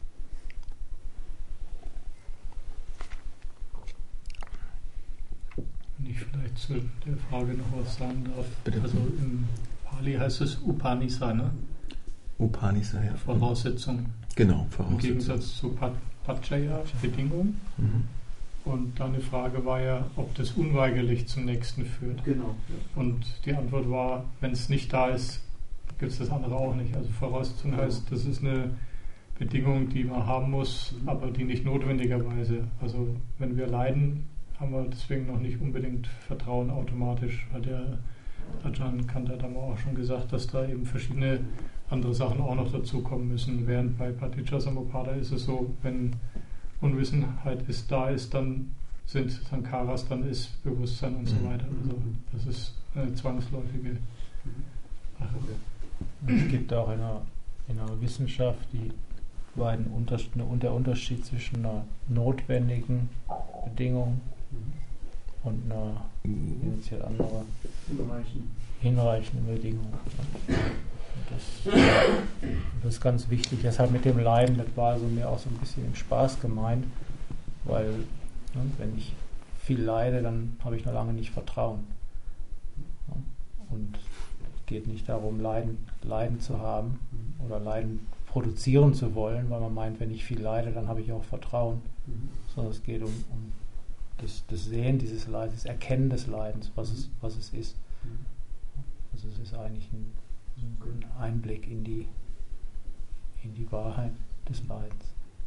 Wenn ich vielleicht zu der Frage noch was sagen darf. Bitte. Also im Pali heißt es Upanishana, Upanishad, ja. Voraussetzung. Genau, Im Voraussetzung. Gegensatz zu Pat Pacaya, Bedingung. Mhm. Und deine Frage war ja, ob das unweigerlich zum nächsten führt. Genau. Ja. Und die Antwort war, wenn es nicht da ist, gibt es das andere auch nicht. Also Voraussetzung heißt, das ist eine Bedingung, die man haben muss, aber die nicht notwendigerweise. Also wenn wir leiden, haben wir deswegen noch nicht unbedingt Vertrauen automatisch. Hat der Ajahn Kantadhamma auch schon gesagt, dass da eben verschiedene andere Sachen auch noch dazukommen müssen. Während bei Paticcasamuppada ist es so, wenn Unwissenheit ist, da ist, dann sind Sankharas, dann ist Bewusstsein und so Mhm. weiter. Also das ist eine zwangsläufige Sache. Es gibt auch in der, in der Wissenschaft die beiden Unterschiede, der Unterschied zwischen einer notwendigen Bedingung und einer initial andere Hinreichen. hinreichende Bedingung. Das, das ist ganz wichtig. Deshalb mit dem Leiden, das war also mir auch so ein bisschen im Spaß gemeint, weil ne, wenn ich viel leide, dann habe ich noch lange nicht Vertrauen. Ja, und es geht nicht darum, Leiden, Leiden zu haben oder Leiden produzieren zu wollen, weil man meint, wenn ich viel leide, dann habe ich auch Vertrauen. Mhm. Sondern es geht um, um das, das Sehen dieses Leids, das Erkennen des Leidens, was es, was es ist. Mhm. Also es ist eigentlich ein, ein Einblick in die, in die Wahrheit des Leidens.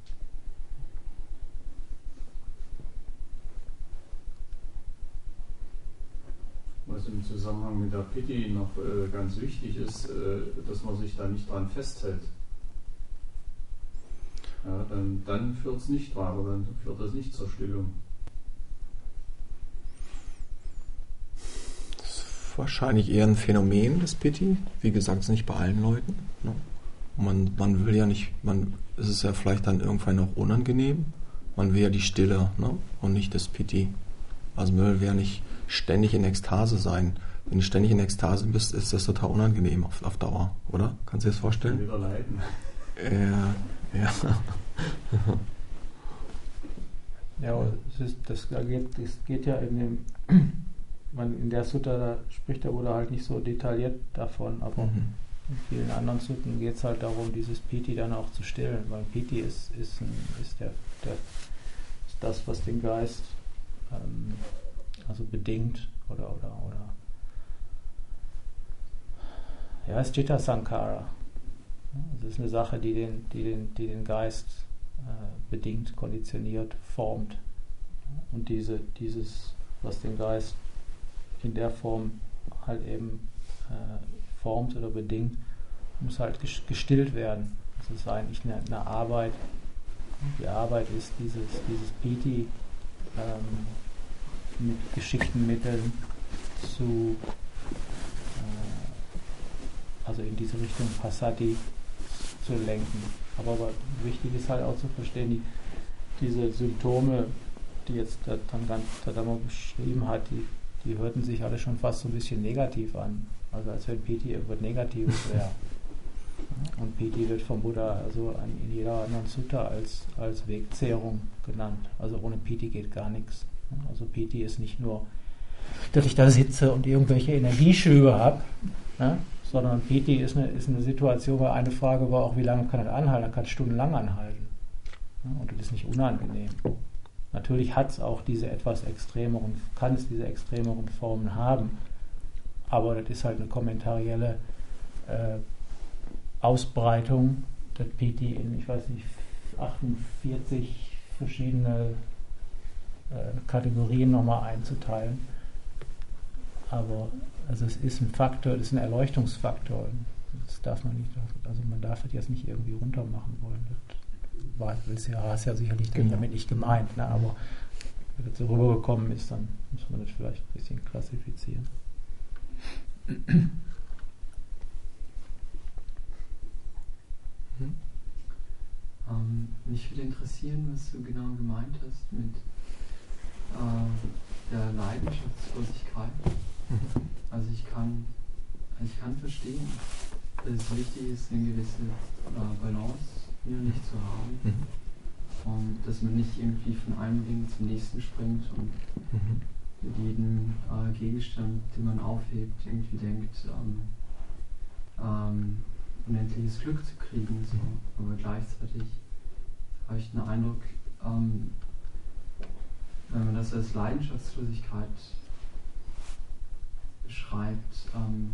Was im Zusammenhang mit der Piti noch äh, ganz wichtig ist, äh, dass man sich da nicht dran festhält. Ja, dann dann führt es nicht weiter, dann führt das nicht zur Stillung. Das ist wahrscheinlich eher ein Phänomen des Piti. Wie gesagt, es ist nicht bei allen Leuten. Ne? Man, man will ja nicht, man, es ist ja vielleicht dann irgendwann auch unangenehm. Man will ja die Stille, ne? Und nicht das Piti. Also man will ja nicht ständig in Ekstase sein. Wenn du ständig in Ekstase bist, ist das total unangenehm auf, auf Dauer, oder? Kannst du dir das Dann vorstellen? wieder leiden. Ja, ja. Ja, aber es ist, das geht, es geht ja in dem, man, in der Sutta, da spricht der Buddha halt nicht so detailliert davon, aber Mhm. in vielen anderen Sutten geht es halt darum, dieses Piti dann auch zu stillen, weil Piti ist, ist, ein, ist, der, der, ist das, was den Geist ähm, also bedingt oder, oder, oder ja, es ist Citta Sankhara. Es ist eine Sache, die den, die den, die den Geist äh, bedingt, konditioniert, formt. Und diese, dieses, was den Geist in der Form halt eben äh, formt oder bedingt, muss halt gestillt werden. Das ist eigentlich eine, eine Arbeit. Die Arbeit ist, dieses, dieses Piti ähm, mit geschickten Mitteln zu, äh, also in diese Richtung Passati zu lenken. Aber, aber wichtig ist halt auch zu verstehen, die, diese Symptome, die jetzt der Tadamo beschrieben hat, die, die hörten sich alle schon fast so ein bisschen negativ an. Also als wenn Piti irgendwas Negatives wäre. Und Piti wird vom Buddha also in jeder anderen Sutta als, als Wegzehrung genannt. Also ohne Piti geht gar nichts. Also Piti ist nicht nur, dass ich da sitze und irgendwelche Energieschübe habe, ne? Sondern Piti ist eine, ist eine Situation, wo eine Frage war auch, wie lange kann das anhalten? Dann kann es stundenlang anhalten. Ne? Und das ist nicht unangenehm. Natürlich hat es auch diese etwas extremeren, kann es diese extremeren Formen haben, aber das ist halt eine kommentarielle äh, Ausbreitung der Piti in, ich weiß nicht, achtundvierzig verschiedene äh, Kategorien nochmal einzuteilen. Aber also es ist ein Faktor, es ist ein Erleuchtungsfaktor. Das darf man nicht, also man darf das jetzt nicht irgendwie runter machen wollen. Das war das ja, ist ja sicherlich genau. damit nicht gemeint, ne? Aber wenn das so rübergekommen ist, dann muss man das vielleicht ein bisschen klassifizieren. Hm. Ähm, mich würde interessieren, was du genau gemeint hast mit äh, der Leidenschaftslosigkeit. Mhm. Also ich kann, also ich kann verstehen, dass es wichtig ist, eine gewisse äh, Balance innerlich zu haben. Mhm. Und dass man nicht irgendwie von einem Ding zum nächsten springt und mhm. mit jedem äh, Gegenstand, den man aufhebt, irgendwie denkt, ähm, ähm, unendliches Glück zu kriegen. So. Aber gleichzeitig habe ich den Eindruck, ähm, wenn man das als Leidenschaftslosigkeit beschreibt, ähm,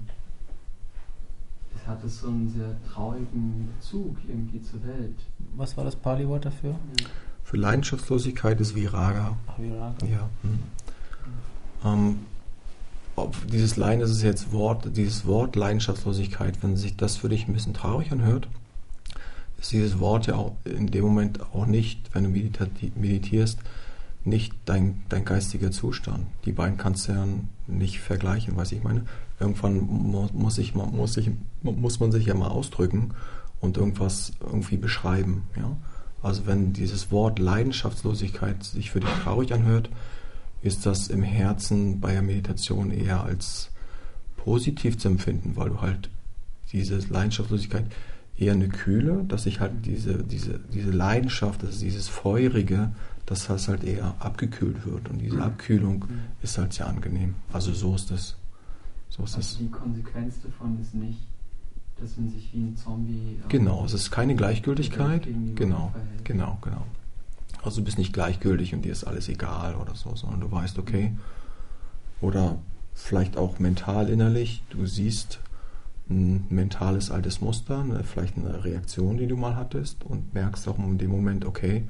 es hat es so einen sehr traurigen Bezug irgendwie zur Welt. Was war das Pali-Wort dafür? Ja. Für Leidenschaftslosigkeit ist Viraga. Ach, Viraga. Ja. Hm. Ähm, ob dieses Leiden, das ist jetzt Wort, dieses Wort Leidenschaftslosigkeit, wenn sich das für dich ein bisschen traurig anhört, ist dieses Wort ja auch in dem Moment auch nicht, wenn du meditierst, nicht dein, dein geistiger Zustand. Die beiden kannst du ja nicht vergleichen, weiß ich meine. Irgendwann muss, ich, muss, ich, muss man sich ja mal ausdrücken und irgendwas irgendwie beschreiben. Ja? Also wenn dieses Wort Leidenschaftslosigkeit sich für dich traurig anhört, ist das im Herzen bei der Meditation eher als positiv zu empfinden, weil du halt diese Leidenschaftslosigkeit eher eine Kühle, dass sich halt diese, diese, diese Leidenschaft, das ist dieses Feurige, dass das halt eher abgekühlt wird. Und diese Abkühlung mhm. ist halt sehr angenehm. Also so ist es. So ist also die Konsequenz davon ist nicht, dass man sich wie ein Zombie... Genau, es ist keine Gleichgültigkeit. Genau, genau, genau. Also du bist nicht gleichgültig und dir ist alles egal oder so, sondern du weißt, okay, oder vielleicht auch mental innerlich, du siehst ein mentales altes Muster, eine, vielleicht eine Reaktion, die du mal hattest und merkst auch in dem Moment, okay,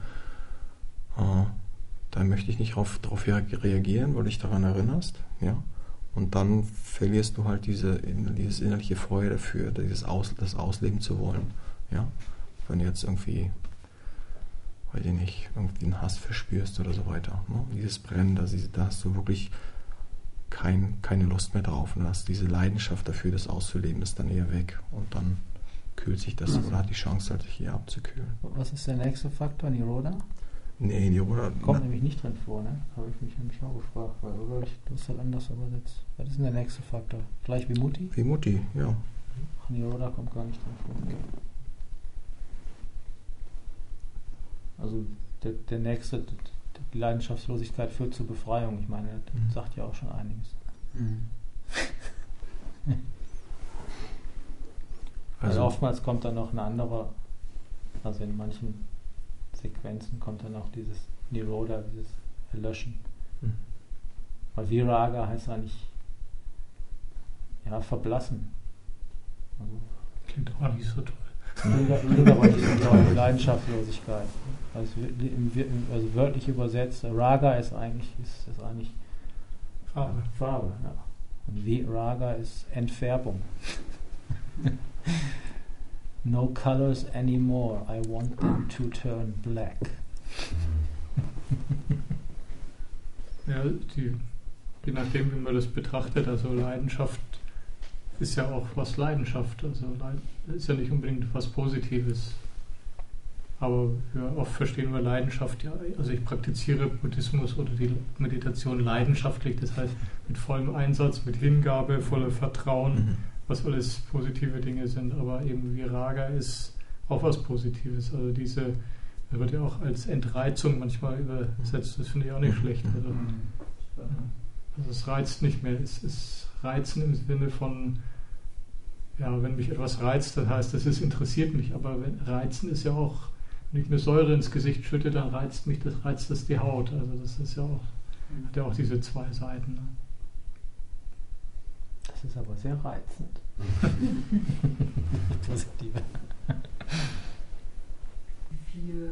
äh, da möchte ich nicht drauf, drauf reagieren, weil du dich daran erinnerst, ja. Und dann verlierst du halt diese, dieses innerliche Feuer dafür, dieses Aus, das ausleben zu wollen. Ja? Wenn du jetzt irgendwie, weiß ich nicht, irgendwie einen Hass verspürst oder so weiter. Ne? Dieses Brennen, da, da hast du wirklich kein, keine Lust mehr drauf. Und hast diese Leidenschaft dafür, das auszuleben, ist dann eher weg. Und dann kühlt sich das oder hat die Chance, halt hier abzukühlen. Was ist der nächste Faktor, Niroda? Nee, Niroda kommt nämlich nicht drin vor, ne? Habe ich mich nämlich auch gefragt, weil oder ich das halt anders übersetzt. Was ist denn der nächste Faktor? Gleich Vimutti? Vimutti, ja. Ach, Niroda kommt gar nicht drin vor. Okay. Also der, der nächste, die Leidenschaftslosigkeit führt zur Befreiung. Ich meine, das mhm. sagt ja auch schon einiges. Mhm. also, also oftmals kommt dann noch eine andere, also in manchen Sequenzen kommt dann auch dieses Niroda, dieses Erlöschen. Mhm. Weil Viraga heißt eigentlich ja, verblassen. Also, klingt aber nicht so toll. Klingt aber nicht so toll, Leidenschaftslosigkeit. Also, also wörtlich übersetzt, Raga ist eigentlich, ist, ist eigentlich Farbe. Farbe, ja. Und Viraga ist Entfärbung. No colors anymore. I want them to turn black. Ja, die, je nachdem, wie man das betrachtet, also Leidenschaft ist ja auch was Leidenschaft, also ist ja nicht unbedingt was Positives. Aber ja, oft verstehen wir Leidenschaft, ja, also ich praktiziere Buddhismus oder die Meditation leidenschaftlich, das heißt mit vollem Einsatz, mit Hingabe, voller Vertrauen, mhm. was alles positive Dinge sind, aber eben Viraga ist auch was Positives, also diese, das wird ja auch als Entreizung manchmal übersetzt, das finde ich auch nicht schlecht. Also, also es reizt nicht mehr, es ist Reizen im Sinne von, ja, wenn mich etwas reizt, das heißt, das ist, interessiert mich, aber wenn, Reizen ist ja auch, wenn ich mir Säure ins Gesicht schütte, dann reizt mich das, reizt das die Haut. Also das ist ja auch, hat ja auch diese zwei Seiten. Ne? Das ist aber sehr reizend. Positive. Vier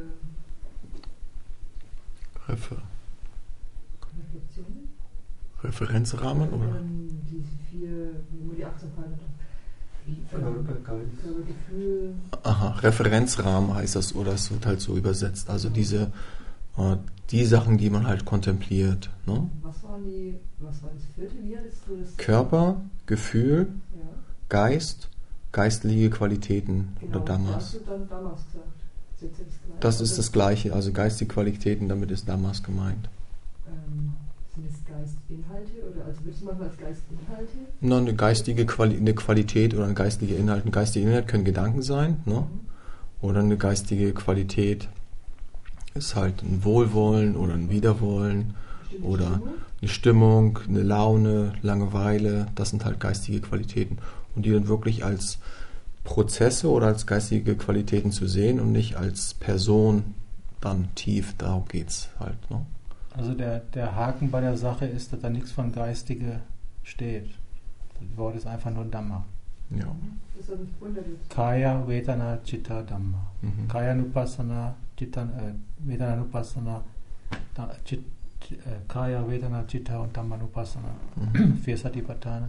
Refer- Reflexionen? Referenzrahmen, oder? Ähm, diese vier, wo die Achtsamkeit hat. Körpergefühl. Aha, Referenzrahmen heißt das, oder es wird halt so übersetzt. Also diese, äh, die Sachen, die man halt kontempliert. Ne? Was waren die, was war das vierte? Wie hattest du das? Körper, Gefühl, Ja. Geist, geistliche Qualitäten Genau, oder Dhammas. hast du dann Dhammas gesagt? Das ist, jetzt das Das ist das Gleiche, also geistige Qualitäten, damit ist Dhammas gemeint. Ähm, sind es Geistinhalte oder also würdest du manchmal als Geistinhalte? Na, eine geistige Quali- eine Qualität oder ein geistlicher Inhalt. Ein geistiger Inhalt können Gedanken sein, ne? Mhm. Oder eine geistige Qualität ist halt ein Wohlwollen oder ein Widerwollen Bestimmte oder Stimmung? eine Stimmung, eine Laune, Langeweile. Das sind halt geistige Qualitäten. Und die dann wirklich als Prozesse oder als geistige Qualitäten zu sehen und nicht als Person dann tief, darum geht's halt. Ne? Also der, der Haken bei der Sache ist, dass da nichts von Geistige steht. Das Wort ist einfach nur Dhamma. Ja. Das hat mich gewundert jetzt. Kaya, Vedana, Chitta, Dhamma. Mhm. Kaya Nupassana, Chitta, äh, Vedana Nupassana, da, Chit, äh, Kaya, Vedana, Chitta und Dhamma Nupassana. Mhm. Vier Satipatthana.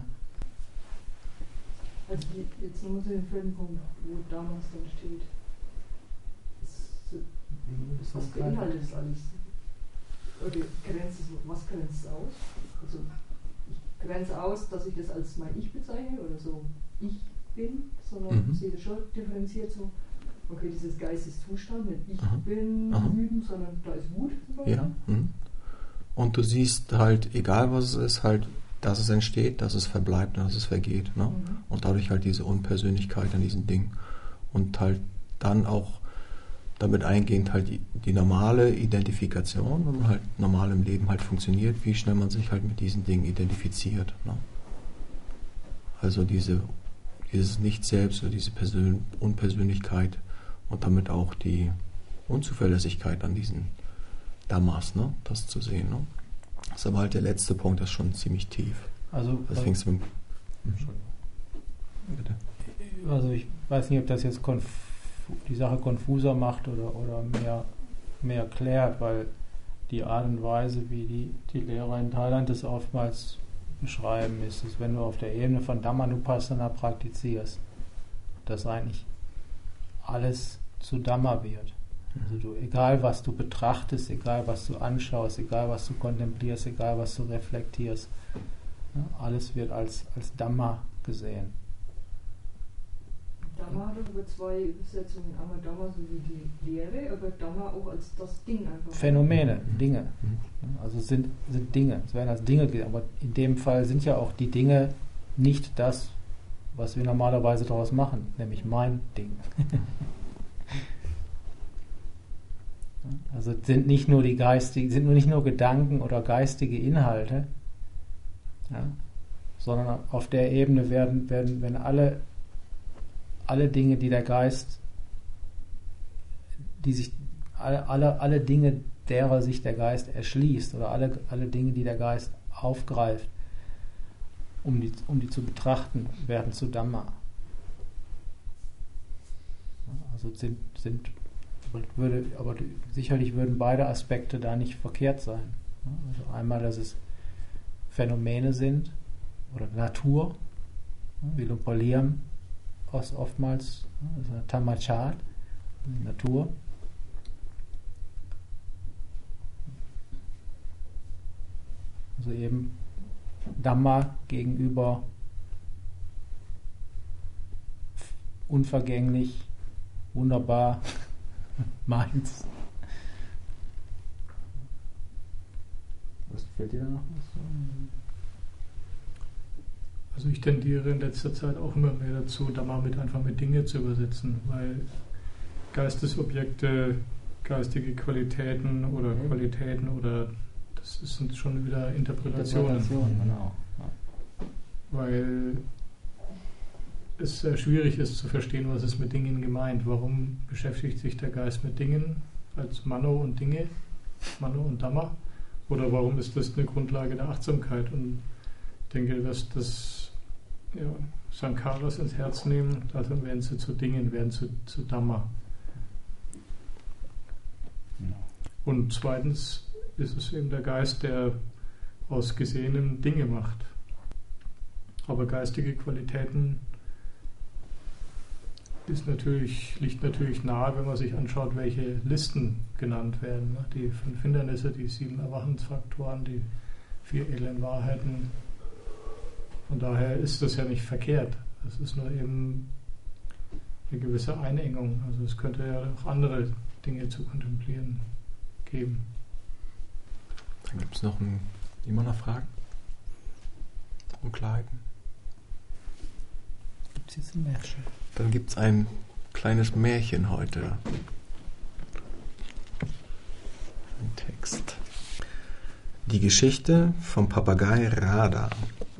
Also die, jetzt nochmal zu dem vierten Punkt, wo Dhammas dann steht. Das, was beinhaltet das alles? Oder grenzt es, was grenzt es aus? Also ich grenze aus, dass ich das als mein Ich bezeichne oder so ich bin, sondern Mhm. sehe das schon differenziert so, okay, dieses Geisteszustand, nicht ich Aha. bin Aha. wütend, sondern da ist Wut zum Beispiel. Ja. Mhm. Und du siehst halt, egal was es ist, halt, dass es entsteht, dass es verbleibt und dass es vergeht. Ne? Mhm. Und dadurch halt diese Unpersönlichkeit an diesen Dingen. Und halt dann auch damit eingehend halt die, die normale Identifikation, wenn man halt normal im Leben halt funktioniert, wie schnell man sich halt mit diesen Dingen identifiziert. Ne? Also diese, dieses Nicht-Selbst oder diese Persön- Unpersönlichkeit und damit auch die Unzuverlässigkeit an diesen Dhammas, ne? Das zu sehen. Ne? Das ist aber halt der letzte Punkt, das ist schon ziemlich tief. Also, Das fängst du mit. Bitte. also ich weiß nicht, ob das jetzt konf die Sache konfuser macht oder, oder mehr, mehr klärt, weil die Art und Weise, wie die, die Lehrer in Thailand das oftmals beschreiben, ist es, wenn du auf der Ebene von Dhammanupassana praktizierst, dass eigentlich alles zu Dhamma wird. Also du, egal was du betrachtest, egal was du anschaust, egal was du kontemplierst, egal was du reflektierst, ja, alles wird als, als Dhamma gesehen. Dhamma hat über zwei Übersetzungen. Einmal Dhamma so wie die Lehre, aber Dhamma auch als das Ding einfach. Phänomene, Dinge. Also sind, sind Dinge. Es werden als Dinge gesehen, aber in dem Fall sind ja auch die Dinge nicht das, was wir normalerweise daraus machen, nämlich mein Ding. Also sind nicht nur die geistigen, sind nur nicht nur Gedanken oder geistige Inhalte, ja, sondern auf der Ebene werden, werden, werden alle alle Dinge, die der Geist, die sich, alle, alle, alle Dinge, derer sich der Geist erschließt, oder alle, alle Dinge, die der Geist aufgreift, um die, um die zu betrachten, werden zu Dhamma. Also sind, sind würde, aber sicherlich würden beide Aspekte da nicht verkehrt sein. Also einmal, dass es Phänomene sind, oder Natur, wie Lupaliam, oftmals, also Tamachat, Natur. Also eben Dhamma gegenüber unvergänglich, wunderbar, meins. Was fällt dir da noch was? Also ich tendiere in letzter Zeit auch immer mehr dazu, Dhamma mit einfach mit Dinge zu übersetzen, weil Geistesobjekte, geistige Qualitäten oder mhm. Qualitäten oder das sind schon wieder Interpretationen. Interpretation, genau. Ja. Weil es sehr schwierig ist zu verstehen, was ist mit Dingen gemeint. Warum beschäftigt sich der Geist mit Dingen als Mano und Dinge, Mano und Dhamma? Oder warum ist das eine Grundlage der Achtsamkeit? Und ich denke, dass das ja, Sankharas ins Herz nehmen, also werden sie zu Dingen, werden zu, zu Dhamma. Und zweitens ist es eben der Geist, der aus Gesehenem Dinge macht. Aber geistige Qualitäten ist natürlich, liegt natürlich nahe, wenn man sich anschaut, welche Listen genannt werden. Die fünf Hindernisse, die sieben Erwachensfaktoren, die vier edlen Wahrheiten. Von daher ist das ja nicht verkehrt. Es ist nur eben eine gewisse Einengung. Also es könnte ja auch andere Dinge zu kontemplieren geben. Dann gibt es noch ein, immer noch Fragen? Unklarheiten? Gibt es jetzt ein Märchen? Dann gibt es ein kleines Märchen heute. Ein Text. Die Geschichte vom Papagei Radha.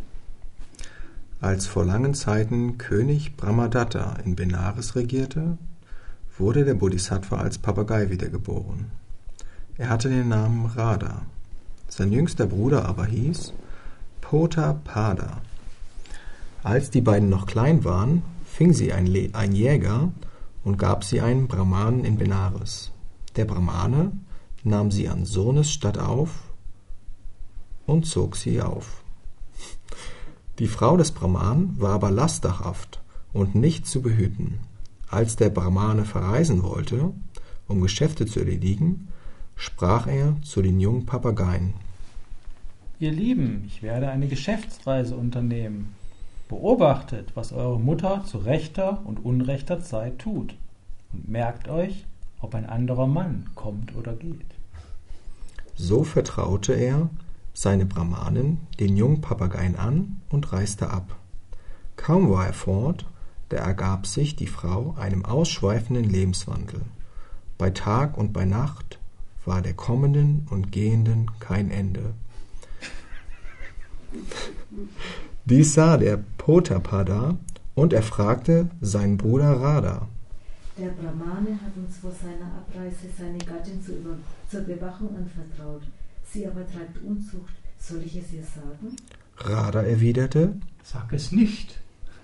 Als vor langen Zeiten König Brahmadatta in Benares regierte, wurde der Bodhisattva als Papagei wiedergeboren. Er hatte den Namen Radha. Sein jüngster Bruder aber hieß Potapada. Als die beiden noch klein waren, fing sie ein, Le- ein Jäger und gab sie einem Brahmanen in Benares. Der Brahmane nahm sie an Sohnesstatt auf und zog sie auf. Die Frau des Brahmanen war aber lasterhaft und nicht zu behüten. Als der Brahmane verreisen wollte, um Geschäfte zu erledigen, sprach er zu den jungen Papageien: Ihr Lieben, ich werde eine Geschäftsreise unternehmen. Beobachtet, was eure Mutter zu rechter und unrechter Zeit tut, und merkt euch, ob ein anderer Mann kommt oder geht. So vertraute er seine Brahmanen den jungen Papageien an und reiste ab. Kaum war er fort, da ergab sich die Frau einem ausschweifenden Lebenswandel. Bei Tag und bei Nacht war der Kommenden und Gehenden kein Ende. Dies sah der Potapada und er fragte seinen Bruder Radha: Der Brahmane hat uns vor seiner Abreise seine Gattin zur, Über- zur Bewachung anvertraut. Sie aber treibt Unzucht. Soll ich es ihr sagen? Radha erwiderte: Sag es nicht.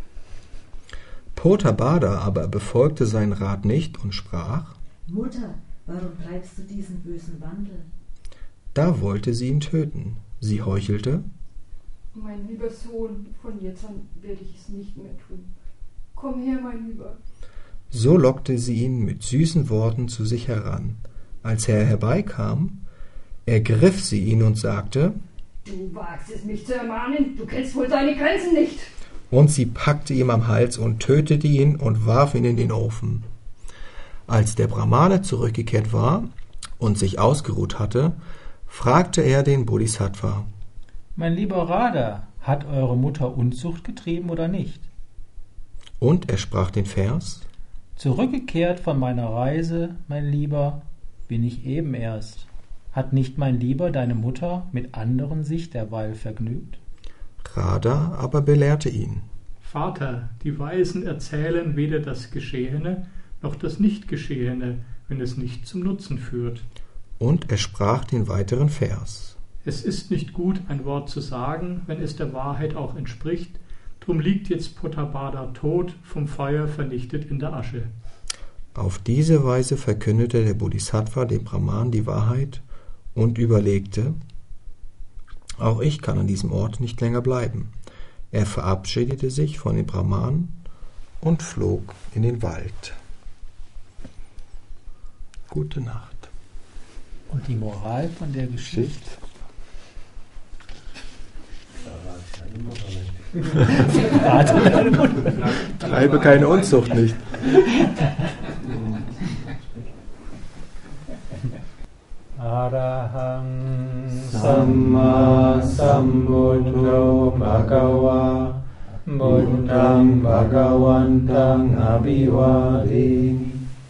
Potapada aber befolgte seinen Rat nicht und sprach: Mutter, warum treibst du diesen bösen Wandel? Da wollte sie ihn töten. Sie heuchelte: Mein lieber Sohn, von jetzt an werde ich es nicht mehr tun. Komm her, mein Lieber. So lockte sie ihn mit süßen Worten zu sich heran. Als er herbeikam, ergriff sie ihn und sagte: Du wagst es, mich zu ermahnen. Du kennst wohl deine Grenzen nicht. Und sie packte ihm am Hals und tötete ihn und warf ihn in den Ofen. Als der Brahmane zurückgekehrt war und sich ausgeruht hatte, fragte er den Bodhisattva: Mein lieber Radha, hat eure Mutter Unzucht getrieben oder nicht? Und er sprach den Vers: Zurückgekehrt von meiner Reise, mein Lieber, bin ich eben erst. Hat nicht mein Lieber deine Mutter mit anderen sich derweil vergnügt? Radha aber belehrte ihn: Vater, die Weisen erzählen weder das Geschehene noch das Nicht-Geschehene, wenn es nicht zum Nutzen führt. Und er sprach den weiteren Vers: Es ist nicht gut, ein Wort zu sagen, wenn es der Wahrheit auch entspricht. Drum liegt jetzt Potapada tot, vom Feuer vernichtet in der Asche. Auf diese Weise verkündete der Bodhisattva dem Brahman die Wahrheit und überlegte: Auch ich kann an diesem Ort nicht länger bleiben. Er verabschiedete sich von dem Brahman und flog in den Wald. Gute Nacht. Und die Moral von der Geschichte? Schicht. Treibe keine Unzucht nicht. Arahang Samma Sambuddho Bhagava Buddhang Bhagavantang Abhivademi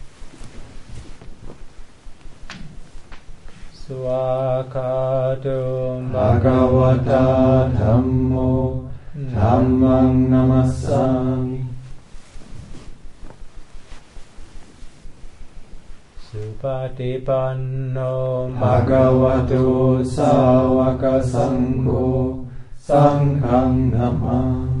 Swakato Bhagavata Dhammo Dhammang Namassami Supatipanno Bhagavato Sāvaka Sangho Sanghang Namami